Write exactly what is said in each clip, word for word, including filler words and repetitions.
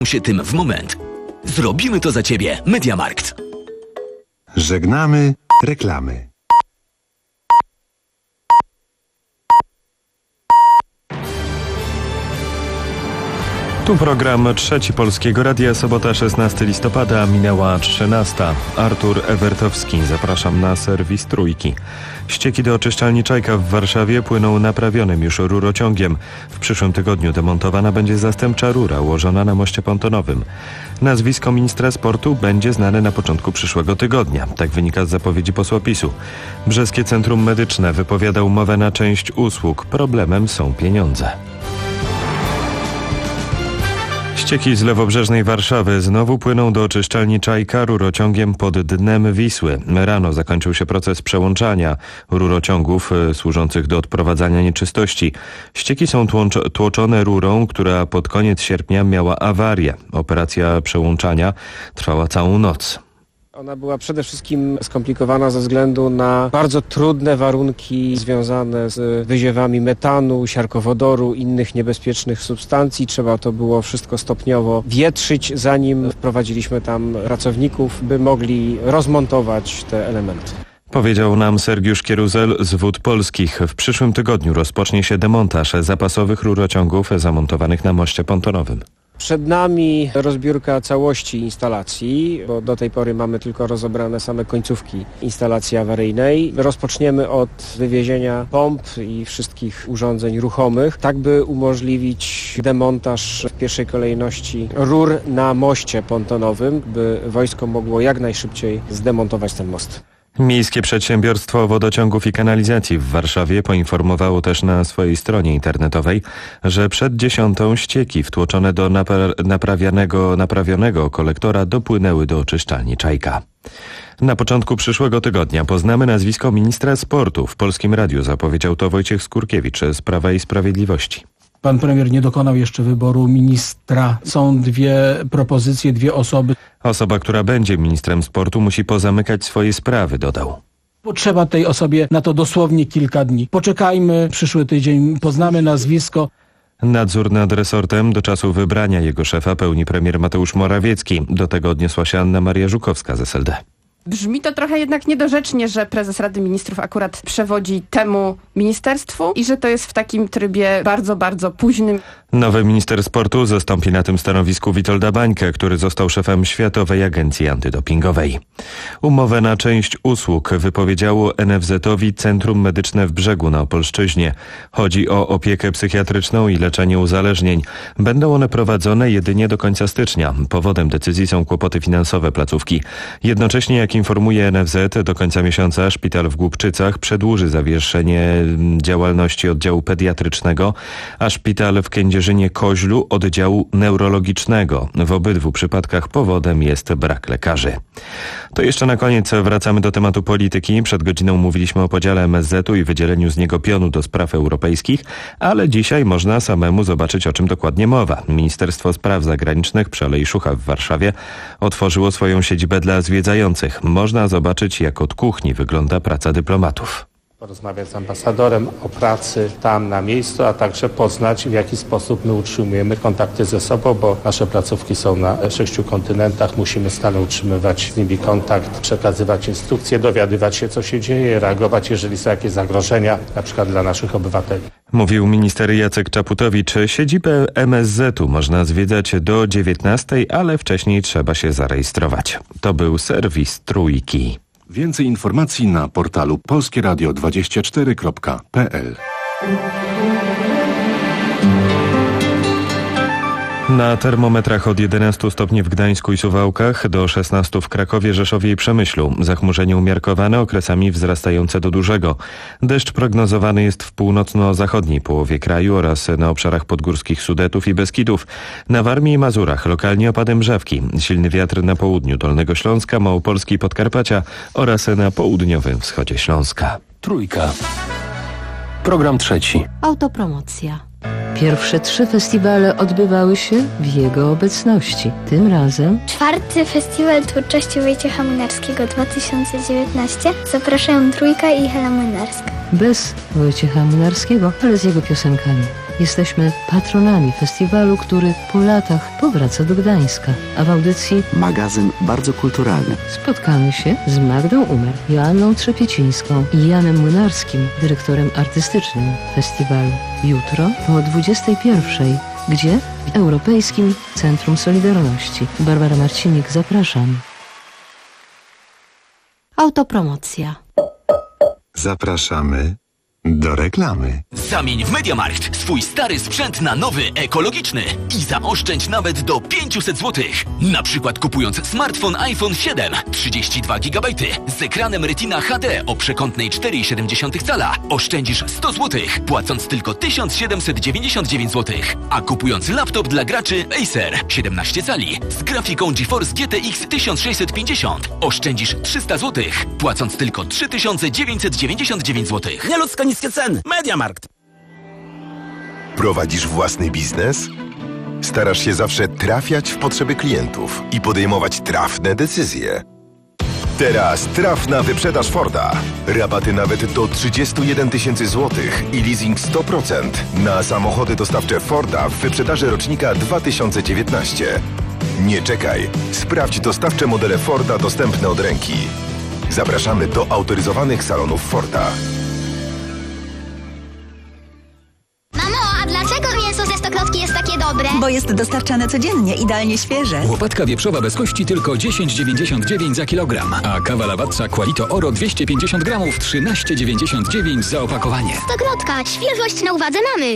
się tym w moment. Zrobimy to za Ciebie. MediaMarkt. Żegnamy reklamy. Tu program Trzeci Polskiego Radia, sobota szesnastego listopada, minęła trzynasta. Artur Ewertowski, zapraszam na serwis Trójki. Ścieki do oczyszczalni Czajka w Warszawie płyną naprawionym już rurociągiem. W przyszłym tygodniu demontowana będzie zastępcza rura ułożona na moście pontonowym. Nazwisko ministra sportu będzie znane na początku przyszłego tygodnia. Tak wynika z zapowiedzi posła PiSu. Brzeskie Centrum Medyczne wypowiada umowę na część usług. Problemem są pieniądze. Ścieki z lewobrzeżnej Warszawy znowu płyną do oczyszczalni Czajka rurociągiem pod dnem Wisły. Rano zakończył się proces przełączania rurociągów y, służących do odprowadzania nieczystości. Ścieki są tłącz- tłoczone rurą, która pod koniec sierpnia miała awarię. Operacja przełączania trwała całą noc. Ona była przede wszystkim skomplikowana ze względu na bardzo trudne warunki związane z wyziewami metanu, siarkowodoru, innych niebezpiecznych substancji. Trzeba to było wszystko stopniowo wietrzyć, zanim wprowadziliśmy tam pracowników, by mogli rozmontować te elementy. Powiedział nam Sergiusz Kieruzel z Wód Polskich. W przyszłym tygodniu rozpocznie się demontaż zapasowych rurociągów zamontowanych na moście pontonowym. Przed nami rozbiórka całości instalacji, bo do tej pory mamy tylko rozebrane same końcówki instalacji awaryjnej. Rozpoczniemy od wywiezienia pomp i wszystkich urządzeń ruchomych, tak by umożliwić demontaż w pierwszej kolejności rur na moście pontonowym, by wojsko mogło jak najszybciej zdemontować ten most. Miejskie Przedsiębiorstwo Wodociągów i Kanalizacji w Warszawie poinformowało też na swojej stronie internetowej, że przed dziesiątą ścieki wtłoczone do napra- naprawionego, naprawionego kolektora dopłynęły do oczyszczalni Czajka. Na początku przyszłego tygodnia poznamy nazwisko ministra sportu. W Polskim Radiu zapowiedział to Wojciech Skurkiewicz z Prawa i Sprawiedliwości. Pan premier nie dokonał jeszcze wyboru ministra. Są dwie propozycje, dwie osoby. Osoba, która będzie ministrem sportu, musi pozamykać swoje sprawy, dodał. Potrzeba tej osobie na to dosłownie kilka dni. Poczekajmy, przyszły tydzień, poznamy nazwisko. Nadzór nad resortem do czasu wybrania jego szefa pełni premier Mateusz Morawiecki. Do tego odniosła się Anna Maria Żukowska z S L D. Brzmi to trochę jednak niedorzecznie, że prezes Rady Ministrów akurat przewodzi temu ministerstwu i że to jest w takim trybie bardzo, bardzo późnym. Nowy minister sportu zastąpi na tym stanowisku Witolda Bańkę, który został szefem Światowej Agencji Antydopingowej. Umowę na część usług wypowiedziało N F Z-owi Centrum Medyczne w Brzegu na Opolszczyźnie. Chodzi o opiekę psychiatryczną i leczenie uzależnień. Będą one prowadzone jedynie do końca stycznia. Powodem decyzji są kłopoty finansowe placówki. Jednocześnie, jak informuje N F Z, do końca miesiąca szpital w Głubczycach przedłuży zawieszenie działalności oddziału pediatrycznego, a szpital w Kędzierzynie-Koźlu oddziału neurologicznego. W obydwu przypadkach powodem jest brak lekarzy. To jeszcze na koniec wracamy do tematu polityki. Przed godziną mówiliśmy o podziale M S Z-u i wydzieleniu z niego pionu do spraw europejskich, ale dzisiaj można samemu zobaczyć, o czym dokładnie mowa. Ministerstwo Spraw Zagranicznych przy Alei Szucha w Warszawie otworzyło swoją siedzibę dla zwiedzających. Można zobaczyć, jak od kuchni wygląda praca dyplomatów. Porozmawiać z ambasadorem o pracy tam na miejscu, a także poznać, w jaki sposób my utrzymujemy kontakty ze sobą, bo nasze placówki są na sześciu kontynentach. Musimy stale utrzymywać z nimi kontakt, przekazywać instrukcje, dowiadywać się, co się dzieje, reagować, jeżeli są jakieś zagrożenia, na przykład dla naszych obywateli. Mówił minister Jacek Czaputowicz. Siedzibę M S Z-u można zwiedzać do dziewiętnastej, ale wcześniej trzeba się zarejestrować. To był serwis Trójki. Więcej informacji na portalu polskie radio dwadzieścia cztery kropka p l. Na termometrach od jedenastu stopni w Gdańsku i Suwałkach do szesnastu w Krakowie, Rzeszowie i Przemyślu. Zachmurzenie umiarkowane, okresami wzrastające do dużego. Deszcz prognozowany jest w północno-zachodniej połowie kraju oraz na obszarach podgórskich Sudetów i Beskidów. Na Warmii i Mazurach lokalnie opady mrzawki. Silny wiatr na południu Dolnego Śląska, Małopolski i Podkarpacia oraz na południowym wschodzie Śląska. Trójka. Program trzeci. Autopromocja. Pierwsze trzy festiwale odbywały się w jego obecności. Tym razem czwarty Festiwal Twórczości Wojciecha Młynarskiego dwa tysiące dziewiętnaście. Zapraszają Trójka i Hela Młynarska. bez Wojciecha Młynarskiego, ale z jego piosenkami. Jesteśmy patronami festiwalu, który po latach powraca do Gdańska. A w audycji magazyn bardzo kulturalny. spotkamy się z Magdą Umer, Joanną Trzepiecińską i Janem Młynarskim, dyrektorem artystycznym festiwalu. Jutro o dwudziestej pierwszej. Gdzie? W Europejskim Centrum Solidarności. Barbara Marcinik, zapraszam. Autopromocja. Zapraszamy do reklamy. Zamień w MediaMarkt swój stary sprzęt na nowy, ekologiczny i zaoszczędź nawet do pięćset złotych. Na przykład kupując smartfon iPhone siedem, trzydzieści dwa gigabajty z ekranem Retina H D o przekątnej cztery i siedem cala oszczędzisz sto złotych, płacąc tylko tysiąc siedemset dziewięćdziesiąt dziewięć złotych. A kupując laptop dla graczy Acer siedemnaście cali z grafiką GeForce G T X tysiąc sześćset pięćdziesiąt oszczędzisz trzysta złotych, płacąc tylko trzy tysiące dziewięćset dziewięćdziesiąt dziewięć złotych. Nieludzko niskie ceny. MediaMarkt. Prowadzisz własny biznes? Starasz się zawsze trafiać w potrzeby klientów i podejmować trafne decyzje. Teraz trafna wyprzedaż Forda. Rabaty nawet do trzydzieści jeden tysięcy złotych i leasing sto procent na samochody dostawcze Forda w wyprzedaży rocznika dwa tysiące dziewiętnaście. Nie czekaj. Sprawdź dostawcze modele Forda dostępne od ręki. Zapraszamy do autoryzowanych salonów Forda. Dlaczego mięso ze stokrotki jest takie dobre? Bo jest dostarczane codziennie, idealnie świeże. Łopatka wieprzowa bez kości tylko dziesięć dziewięćdziesiąt dziewięć za kilogram, a kawa Lavazza Qualito Oro dwieście pięćdziesiąt gramów trzynaście dziewięćdziesiąt dziewięć za opakowanie. Stokrotka, świeżość na uwadze mamy.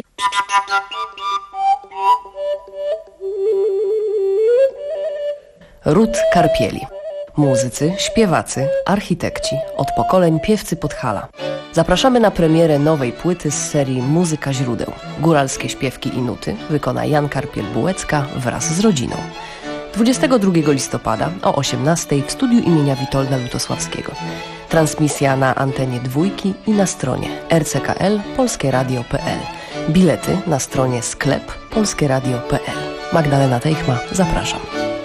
Ród Karpieli. Muzycy, śpiewacy, architekci, od pokoleń piewcy Podhala. Zapraszamy na premierę nowej płyty z serii Muzyka źródeł. Góralskie śpiewki i nuty wykona Jan Karpiel-Bułecka wraz z rodziną. dwudziestego drugiego listopada o osiemnastej w studiu imienia Witolda Lutosławskiego. Transmisja na antenie Dwójki i na stronie r c k l polskie radio kropka p l. Bilety na stronie sklep polskie radio kropka p l. Magdalena Teichma, zapraszam.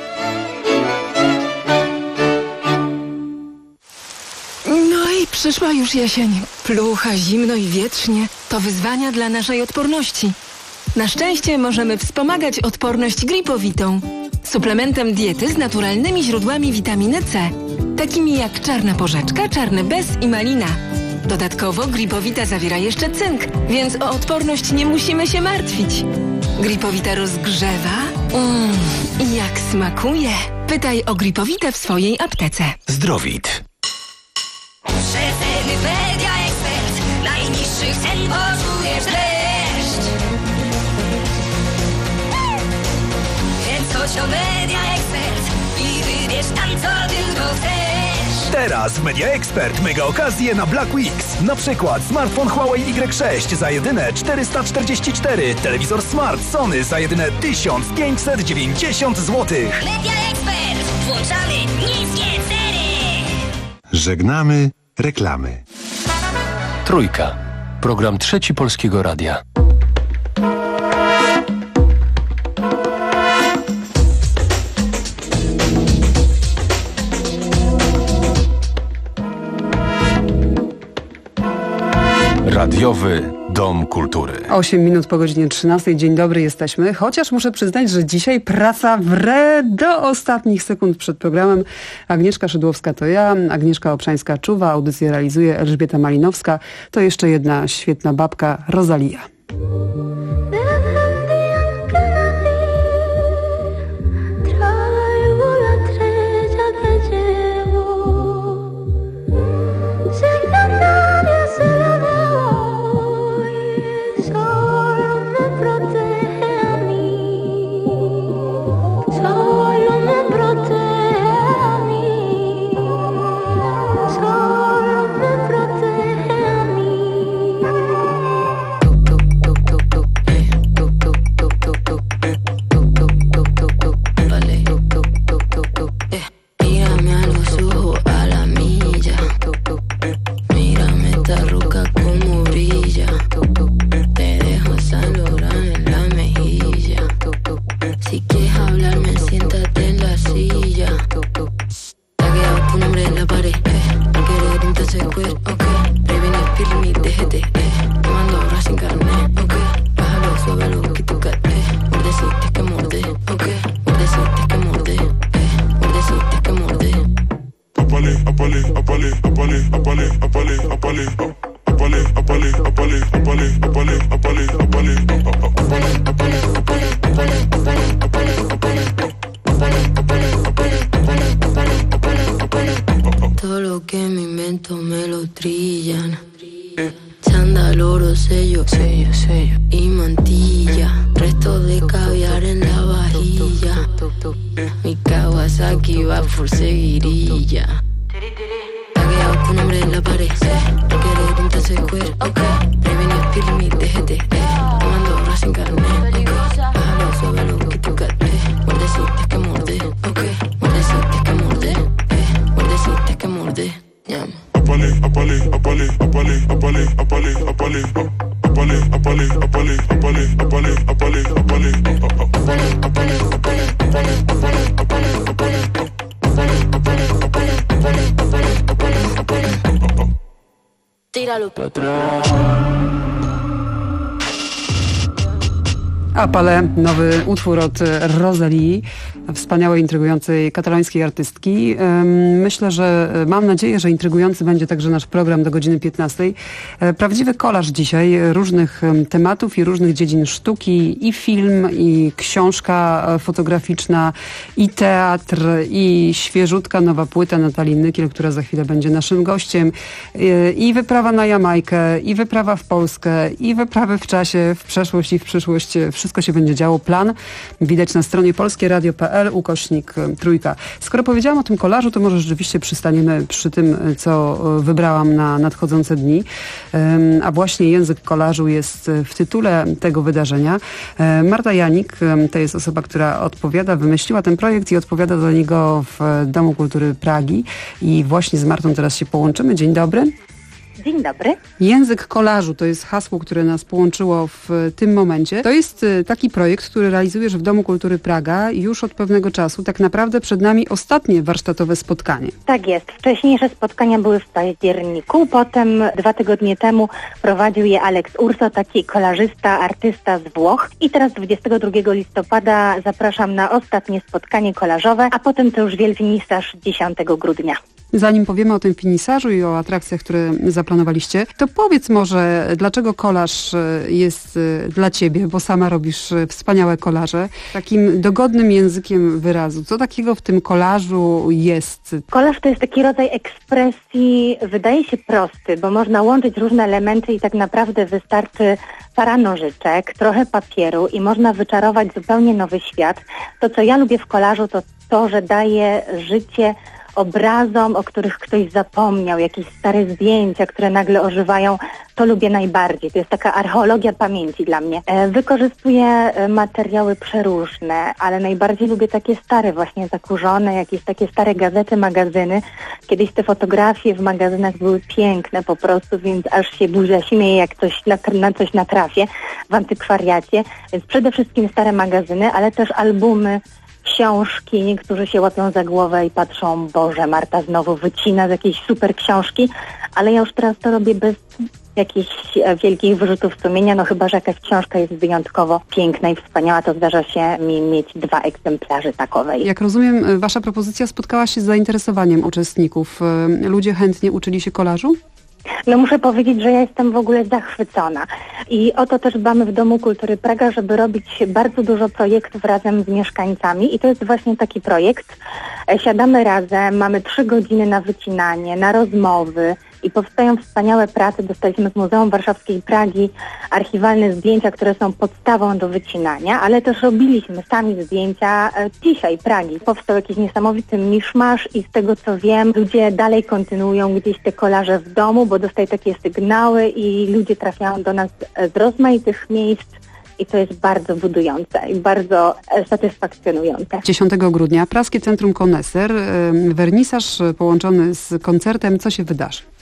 No i przyszła już jesień. Plucha, zimno i wietrznie. To wyzwania dla naszej odporności. Na szczęście możemy wspomagać odporność Gripowitą. Suplementem diety z naturalnymi źródłami witaminy C. Takimi jak czarna porzeczka, czarny bez i malina. Dodatkowo Gripowita zawiera jeszcze cynk, więc o odporność nie musimy się martwić. Gripowita rozgrzewa. Mmm, i jak smakuje. Pytaj o Gripowitę w swojej aptece. Zdrowit. Przeceny Media Expert. Najniższych cen poczujesz dreszcz. Więc chodź o Media Expert i wybierz tam, co tylko chcesz. Teraz w Media Expert mega okazje na Black Weeks. Na przykład smartfon Huawei Y sześć za jedyne czterysta czterdzieści cztery, telewizor Smart Sony za jedyne tysiąc pięćset dziewięćdziesiąt złotych. Media Expert. Włączamy niskie ceny. Żegnamy reklamy. Trójka. Program Trzeci Polskiego Radia. Radiowy Dom Kultury. osiem minut po godzinie trzynastej. Dzień dobry, jesteśmy. Chociaż muszę przyznać, że dzisiaj praca wre do ostatnich sekund przed programem. Agnieszka Szydłowska to ja, Agnieszka Obszańska czuwa, audycję realizuje Elżbieta Malinowska. To jeszcze jedna świetna babka, Rosalia. Todo lo que me invento me lo trillan. Chándal, oro, sello, sello, sello y mantilla. Resto de caviar en la vajilla. Mi Kawasaki va por seguirilla. Tagueado tu nombre en la pared. No quiero un tazo de cuero. Prevenir, pirmi, déjate. Tomando oro sin carne. Bájalo, suávelo, que tú carne. Muerde si te que morde. Muerde si te que morde. Muerde si te que morde. Llama. Apale, apale, apale, apale, apale, apale, apale, apale, apale, apale, apale, apale, apale, apale, Tíralo. Apale, nowy utwór od Rosalii, wspaniałej, intrygującej katalońskiej artystki. Myślę, że mam nadzieję, że intrygujący będzie także nasz program do godziny piętnastej. Prawdziwy kolaż dzisiaj różnych tematów i różnych dziedzin sztuki, i film, i książka fotograficzna, i teatr, i świeżutka nowa płyta Natalii Nykiel, która za chwilę będzie naszym gościem, i wyprawa na Jamajkę, i wyprawa w Polskę, i wyprawy w czasie, w przeszłość i w przyszłość. Wszystko się będzie działo. Plan widać na stronie polskieradio kropka p l ukośnik trójka. Skoro powiedziałam o tym kolażu, to może rzeczywiście przystaniemy przy tym, co wybrałam na nadchodzące dni. A właśnie język kolażu jest w tytule tego wydarzenia. Marta Janik to jest osoba, która odpowiada, wymyśliła ten projekt i odpowiada za niego w Domu Kultury Pragi. I właśnie z Martą teraz się połączymy. Dzień dobry. Dzień dobry. Język kolażu to jest hasło, które nas połączyło w tym momencie. To jest taki projekt, który realizujesz w Domu Kultury Praga już od pewnego czasu. Tak naprawdę przed nami ostatnie warsztatowe spotkanie. Tak jest. Wcześniejsze spotkania były w październiku. Potem dwa tygodnie temu prowadził je Alex Urso, taki kolażysta, artysta z Włoch. I teraz dwudziestego drugiego listopada zapraszam na ostatnie spotkanie kolażowe, a potem to już wielfinisaż dziesiątego grudnia. Zanim powiemy o tym finisażu i o atrakcjach, które zaplanowaliście, to powiedz może, dlaczego kolaż jest dla ciebie, bo sama robisz wspaniałe kolaże, takim dogodnym językiem wyrazu. Co takiego w tym kolażu jest? Kolaż to jest taki rodzaj ekspresji, wydaje się prosty, bo można łączyć różne elementy i tak naprawdę wystarczy para nożyczek, trochę papieru i można wyczarować zupełnie nowy świat. To, co ja lubię w kolażu, to to, że daje życie obrazom, o których ktoś zapomniał, jakieś stare zdjęcia, które nagle ożywają, to lubię najbardziej. To jest taka archeologia pamięci dla mnie. E, wykorzystuję e, materiały przeróżne, ale najbardziej lubię takie stare, właśnie zakurzone, jakieś takie stare gazety, magazyny. Kiedyś te fotografie w magazynach były piękne po prostu, więc aż się buzia śmieje, jak coś na, na coś natrafię w antykwariacie. Więc przede wszystkim stare magazyny, ale też albumy, książki. Niektórzy się łapią za głowę i patrzą, Boże, Marta znowu wycina z jakiejś super książki, ale ja już teraz to robię bez jakichś wielkich wyrzutów sumienia, no chyba że jakaś książka jest wyjątkowo piękna i wspaniała, to zdarza się mi mieć dwa egzemplarze takowej. Jak rozumiem, wasza propozycja spotkała się z zainteresowaniem uczestników. Ludzie chętnie uczyli się kolażu? No muszę powiedzieć, że ja jestem w ogóle zachwycona i o to też dbamy w Domu Kultury Praga, żeby robić bardzo dużo projektów razem z mieszkańcami i to jest właśnie taki projekt. Siadamy razem, mamy trzy godziny na wycinanie, na rozmowy i powstają wspaniałe prace. Dostaliśmy z Muzeum Warszawskiej Pragi archiwalne zdjęcia, które są podstawą do wycinania, ale też robiliśmy sami zdjęcia dzisiaj Pragi. Powstał jakiś niesamowity miszmasz i z tego co wiem, ludzie dalej kontynuują gdzieś te kolaże w domu, bo dostaję takie sygnały i ludzie trafiają do nas z rozmaitych miejsc. I to jest bardzo budujące i bardzo satysfakcjonujące. dziesiątego grudnia Praskie Centrum Koneser, wernisaż połączony z koncertem. Co się wydarzy?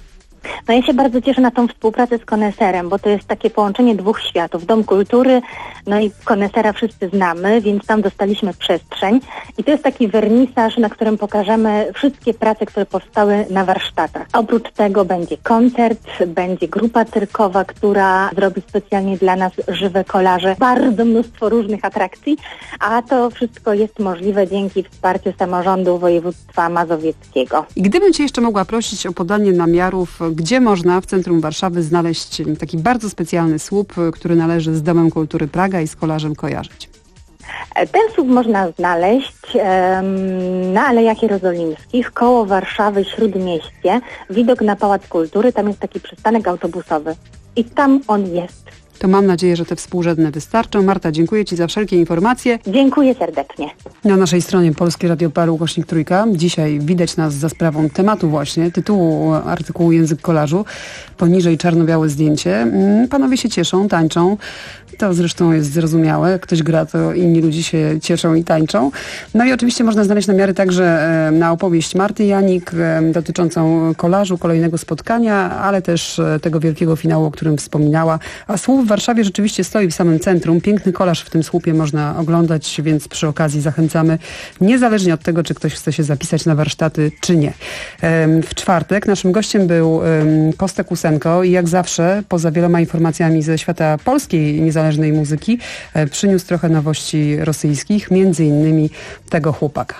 No ja się bardzo cieszę na tą współpracę z Koneserem, bo to jest takie połączenie dwóch światów. Dom Kultury, no i Konesera wszyscy znamy, więc tam dostaliśmy przestrzeń. I to jest taki wernisaż, na którym pokażemy wszystkie prace, które powstały na warsztatach. Oprócz tego będzie koncert, będzie grupa cyrkowa, która zrobi specjalnie dla nas żywe kolaże. Bardzo mnóstwo różnych atrakcji, a to wszystko jest możliwe dzięki wsparciu samorządu województwa mazowieckiego. I gdybym Cię jeszcze mogła prosić o podanie namiarów, gdzie można w centrum Warszawy znaleźć taki bardzo specjalny słup, który należy z Domem Kultury Praga i z kolarzem kojarzyć. Ten słup można znaleźć um, na Alejach Jerozolimskich, koło Warszawy, Śródmieście. Widok na Pałac Kultury, tam jest taki przystanek autobusowy. I tam on jest. To mam nadzieję, że te współrzędne wystarczą. Marta, dziękuję Ci za wszelkie informacje. Dziękuję serdecznie. Na naszej stronie Polskie Radio P R ukośnik trójka. Dzisiaj widać nas za sprawą tematu właśnie, tytułu artykułu Język kolażu. Poniżej czarno-białe zdjęcie. Panowie się cieszą, tańczą. To zresztą jest zrozumiałe. Ktoś gra, to inni ludzie się cieszą i tańczą. No i oczywiście można znaleźć namiary także na opowieść Marty Janik dotyczącą kolażu, kolejnego spotkania, ale też tego wielkiego finału, o którym wspominała. A słup w Warszawie rzeczywiście stoi w samym centrum. Piękny kolaż w tym słupie można oglądać, więc przy okazji zachęcamy, niezależnie od tego, czy ktoś chce się zapisać na warsztaty, czy nie. W czwartek naszym gościem był Kostek Usenko i jak zawsze, poza wieloma informacjami ze świata polskiej niezależnej muzyki, przyniósł trochę nowości rosyjskich, między innymi tego chłopaka.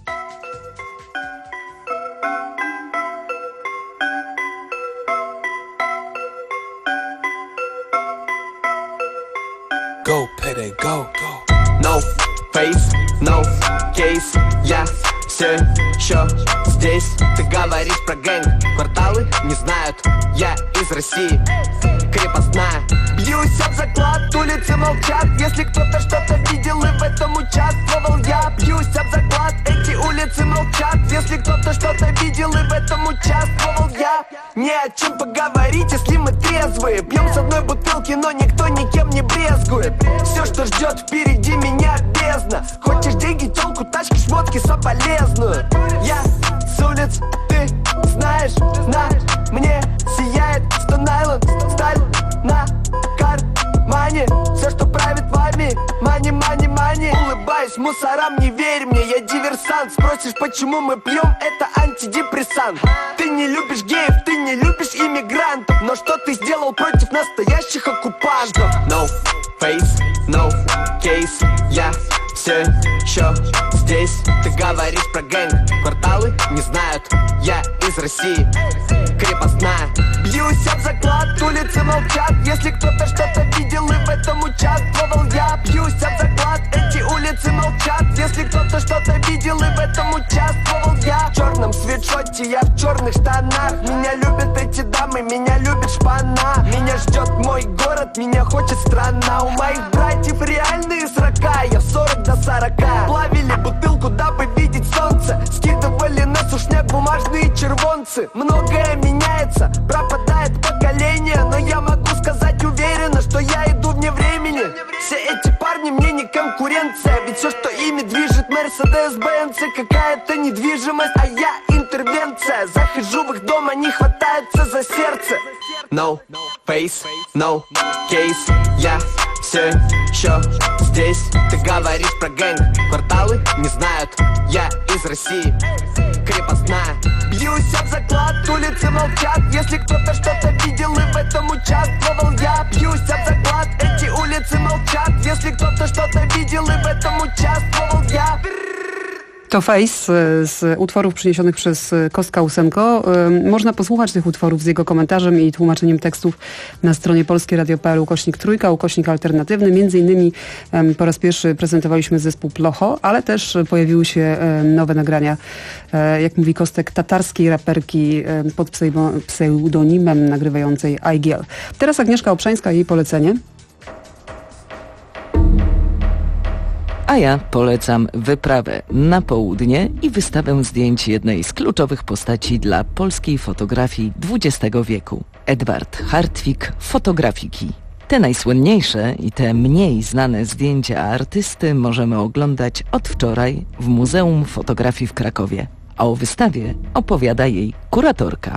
Go, Pede, go, go. No face, no case, я все еще здесь. Ты говоришь про гэнг, кварталы не знают, я из России, крепостная. Бьюсь об заклад, улицы молчат, если кто-то что-то видел и в этом участвовал я. Бьюсь об заклад, эти улицы молчат, если кто-то что-то видел и в этом участвовал я. Не о чем поговорить, если мы трезвые. Пьем с одной бутылки, но никто никем не брезгует. Все, что ждет впереди меня, бездна. Хочешь деньги, телку, тачки, шмотки, соболезную. Я с улиц, ты знаешь, на мне сияет Стон-Айленд, сталь на кармане. Все, что правит вами, мани, мани, мани. Улыбаюсь мусорам, не верь мне, я диверсант. Спросишь, почему мы пьем, это антидепрессант. Ты не любишь геев, ты не любишь иммигрантов, но что ты сделал против настоящих оккупантов? No face, no case, я все еще здесь. Ты говоришь про гэнг, кварталы не знают, я из России, крепостная. Бьюсь об заклад, улицы молчат, если кто-то что-то видел и в этом участвовал я. Бьюсь об заклад, эти улицы молчат, если кто-то что-то видел и в этом участвовал я. В черном свитшоте, я в черных штанах. Меня любят эти дамы, меня любит шпана. Меня ждет мой город, меня хочет страна. У моих братьев реальные срока, я в сорок до сорока. Плавили бутылку, дабы видеть солнце, скидывали на сушняк бумажные червонцы. Многое меняется, пропадает поколение, но я могу сказать уверенно, что я иду вне времени. Все эти парни мне не конкуренция, ведь все, что ими движет, Мерседес-Бенц, какая-то недвижимость, а я интервенция. Захожу в их дом, они хватаются за сердце. No face, no case, я все еще здесь. Ты говоришь про гэнг, кварталы не знают, я из России, крепостная. Бьюсь об заклад, улицы молчат, если кто-то что-то видел и в этом участвовал я. Бьюсь об заклад, эти улицы молчат, если кто-то что-то видел и в этом участвовал я. To Face z utworów przyniesionych przez Kostka Usenko. Można posłuchać tych utworów z jego komentarzem i tłumaczeniem tekstów na stronie polskie radio kropka p l ukośnik trójka, ukośnik alternatywny. Między innymi po raz pierwszy prezentowaliśmy zespół Plocho, ale też pojawiły się nowe nagrania, jak mówi Kostek, tatarskiej raperki pod pseudonimem nagrywającej Aigiel. Teraz Agnieszka Obszańska i jej polecenie. A ja polecam wyprawę na południe i wystawę zdjęć jednej z kluczowych postaci dla polskiej fotografii dwudziestego wieku. Edward Hartwig, fotografiki. Te najsłynniejsze i te mniej znane zdjęcia artysty możemy oglądać od wczoraj w Muzeum Fotografii w Krakowie. A o wystawie opowiada jej kuratorka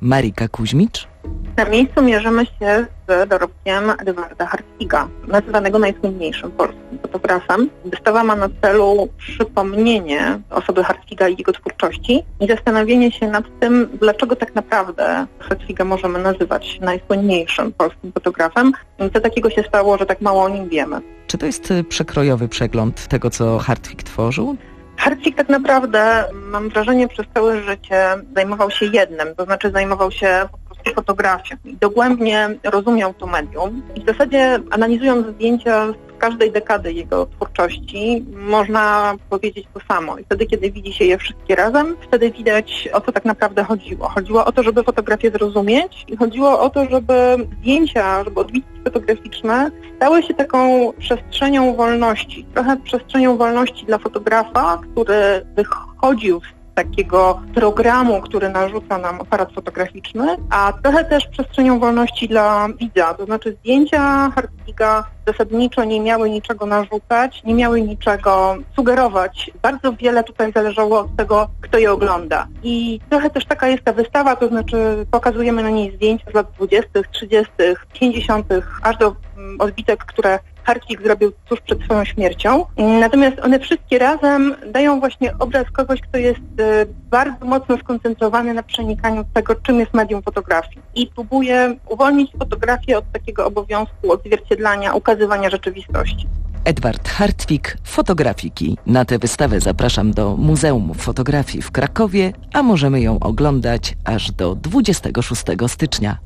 Marika Kuźmicz. Na miejscu mierzymy się z dorobkiem Edwarda Hartwiga, nazywanego najsłynniejszym polskim fotografem. Wystawa ma na celu przypomnienie osoby Hartwiga i jego twórczości i zastanowienie się nad tym, dlaczego tak naprawdę Hartwiga możemy nazywać najsłynniejszym polskim fotografem i co takiego się stało, że tak mało o nim wiemy. Czy to jest przekrojowy przegląd tego, co Hartwig tworzył? Hartwig tak naprawdę, mam wrażenie, przez całe życie zajmował się jednym, to znaczy zajmował się po prostu fotografią i dogłębnie rozumiał to medium i w zasadzie analizując zdjęcia z każdej dekady jego twórczości można powiedzieć to samo i wtedy, kiedy widzi się je wszystkie razem, wtedy widać, o co tak naprawdę chodziło. Chodziło o to, żeby fotografię zrozumieć i chodziło o to, żeby zdjęcia, żeby odbitki fotograficzne stały się taką przestrzenią wolności, trochę przestrzenią wolności dla fotografa, który wychodził z takiego programu, który narzuca nam aparat fotograficzny, a trochę też przestrzenią wolności dla widza. To znaczy zdjęcia Hartwiga zasadniczo nie miały niczego narzucać, nie miały niczego sugerować. Bardzo wiele tutaj zależało od tego, kto je ogląda. I trochę też taka jest ta wystawa, to znaczy pokazujemy na niej zdjęcia z lat dwudziestych, trzydziestych, pięćdziesiątych, aż do odbitek, które Hartwig zrobił tuż przed swoją śmiercią. Natomiast one wszystkie razem dają właśnie obraz kogoś, kto jest bardzo mocno skoncentrowany na przenikaniu tego, czym jest medium fotografii. I próbuje uwolnić fotografię od takiego obowiązku odzwierciedlania, ukazywania rzeczywistości. Edward Hartwig, Fotografiki. Na tę wystawę zapraszam do Muzeum Fotografii w Krakowie, a możemy ją oglądać aż do dwudziestego szóstego stycznia.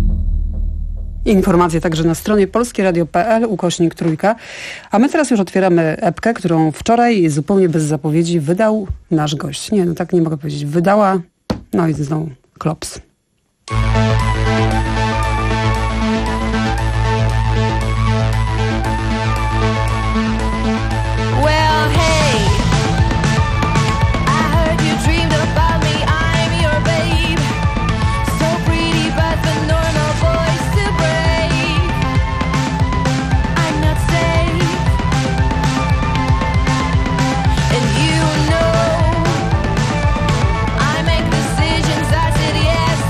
Informacje także na stronie polskieradio kropka p l ukośnik trójka. A my teraz już otwieramy epkę, którą wczoraj zupełnie bez zapowiedzi wydał nasz gość. Nie, no tak nie mogę powiedzieć. Wydała, no i znowu klops. Decisions I said yes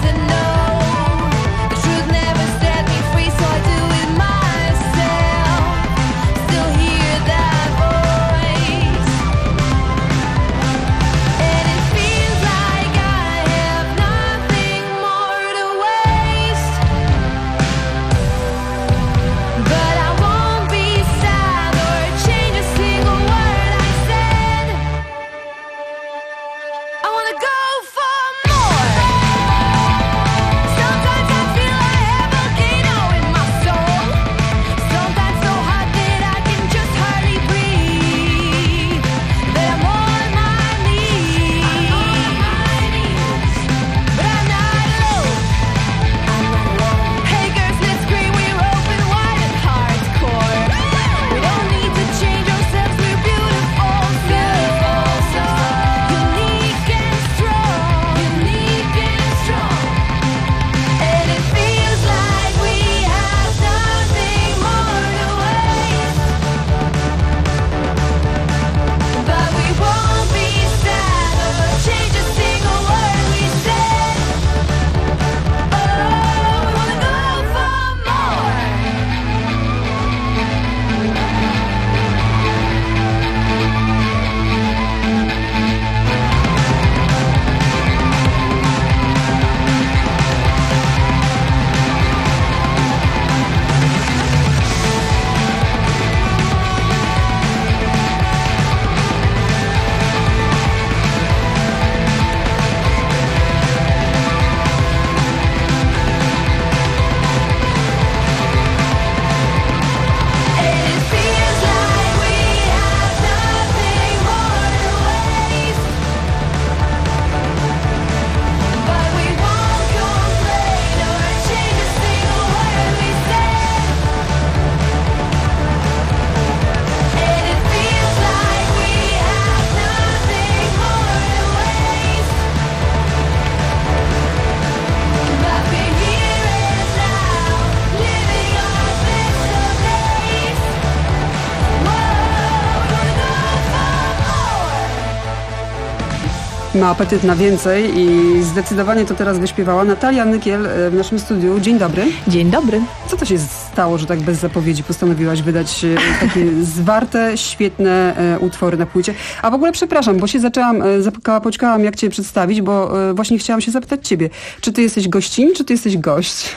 ma apetyt na więcej i zdecydowanie to teraz wyśpiewała Natalia Nykiel w naszym studiu. Dzień dobry. Dzień dobry. Co to się stało, że tak bez zapowiedzi postanowiłaś wydać takie zwarte, świetne utwory na płycie? A w ogóle przepraszam, bo się zaczęłam, zapoćkałam jak cię przedstawić, bo właśnie chciałam się zapytać ciebie, czy ty jesteś gościni, czy ty jesteś gość?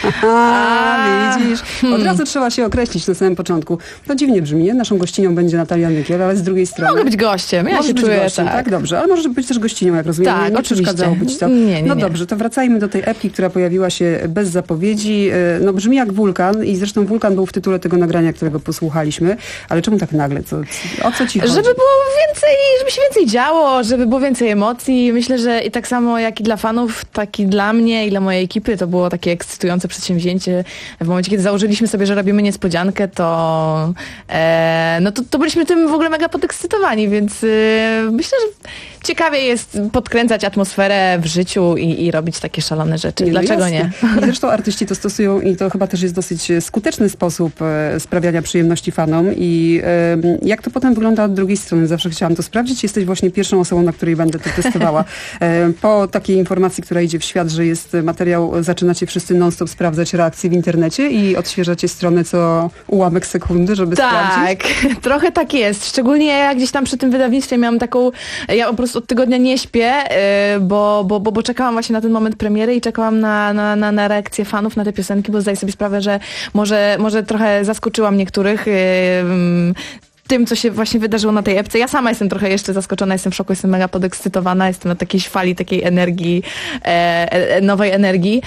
Aha, widzisz. Od razu trzeba się określić na samym początku. To dziwnie brzmi, nie? Naszą gościnią będzie Natalia Nykiel, ale z drugiej strony... Mogę być gościem, ja możesz się być czuję gościem, tak. tak. Dobrze, ale możesz być też gościnią, jak rozumiem. Tak, nie, nie oczywiście. przeszkadzało być to. Nie, nie, no nie. dobrze, to wracajmy do tej epki, która pojawiła się bez zapowiedzi. No brzmi jak wulkan i zresztą wulkan był w tytule tego nagrania, którego posłuchaliśmy. Ale czemu tak nagle? Co, o co ci chodzi? Żeby było więcej, żeby się więcej działo, żeby było więcej emocji. Myślę, że i tak samo jak i dla fanów, tak i dla mnie i dla mojej ekipy to było takie ekscytujące przedsięwzięcie. W momencie, kiedy założyliśmy sobie, że robimy niespodziankę, to e, no to, to byliśmy tym w ogóle mega podekscytowani, więc e, myślę, że ciekawie jest podkręcać atmosferę w życiu i, i robić takie szalone rzeczy. Nie, Dlaczego no nie? I zresztą artyści to stosują i to chyba też jest dosyć skuteczny sposób e, sprawiania przyjemności fanom. I e, jak to potem wygląda od drugiej strony? Zawsze chciałam to sprawdzić. Jesteś właśnie pierwszą osobą, na której będę to testowała. E, po takiej informacji, która idzie w świat, że jest materiał, zaczynacie wszyscy non-stop sprawdzać reakcje w internecie i odświeżacie stronę co ułamek sekundy, żeby tak, sprawdzić? Tak, trochę tak jest. Szczególnie ja gdzieś tam przy tym wydawnictwie miałam taką, ja po prostu od tygodnia nie śpię, bo, bo, bo, bo czekałam właśnie na ten moment premiery i czekałam na, na, na, na reakcję fanów na te piosenki, bo zdaję sobie sprawę, że może, może trochę zaskoczyłam niektórych tym, co się właśnie wydarzyło na tej epce. Ja sama jestem trochę jeszcze zaskoczona, jestem w szoku, jestem mega podekscytowana, jestem na takiej fali takiej energii, e, nowej energii.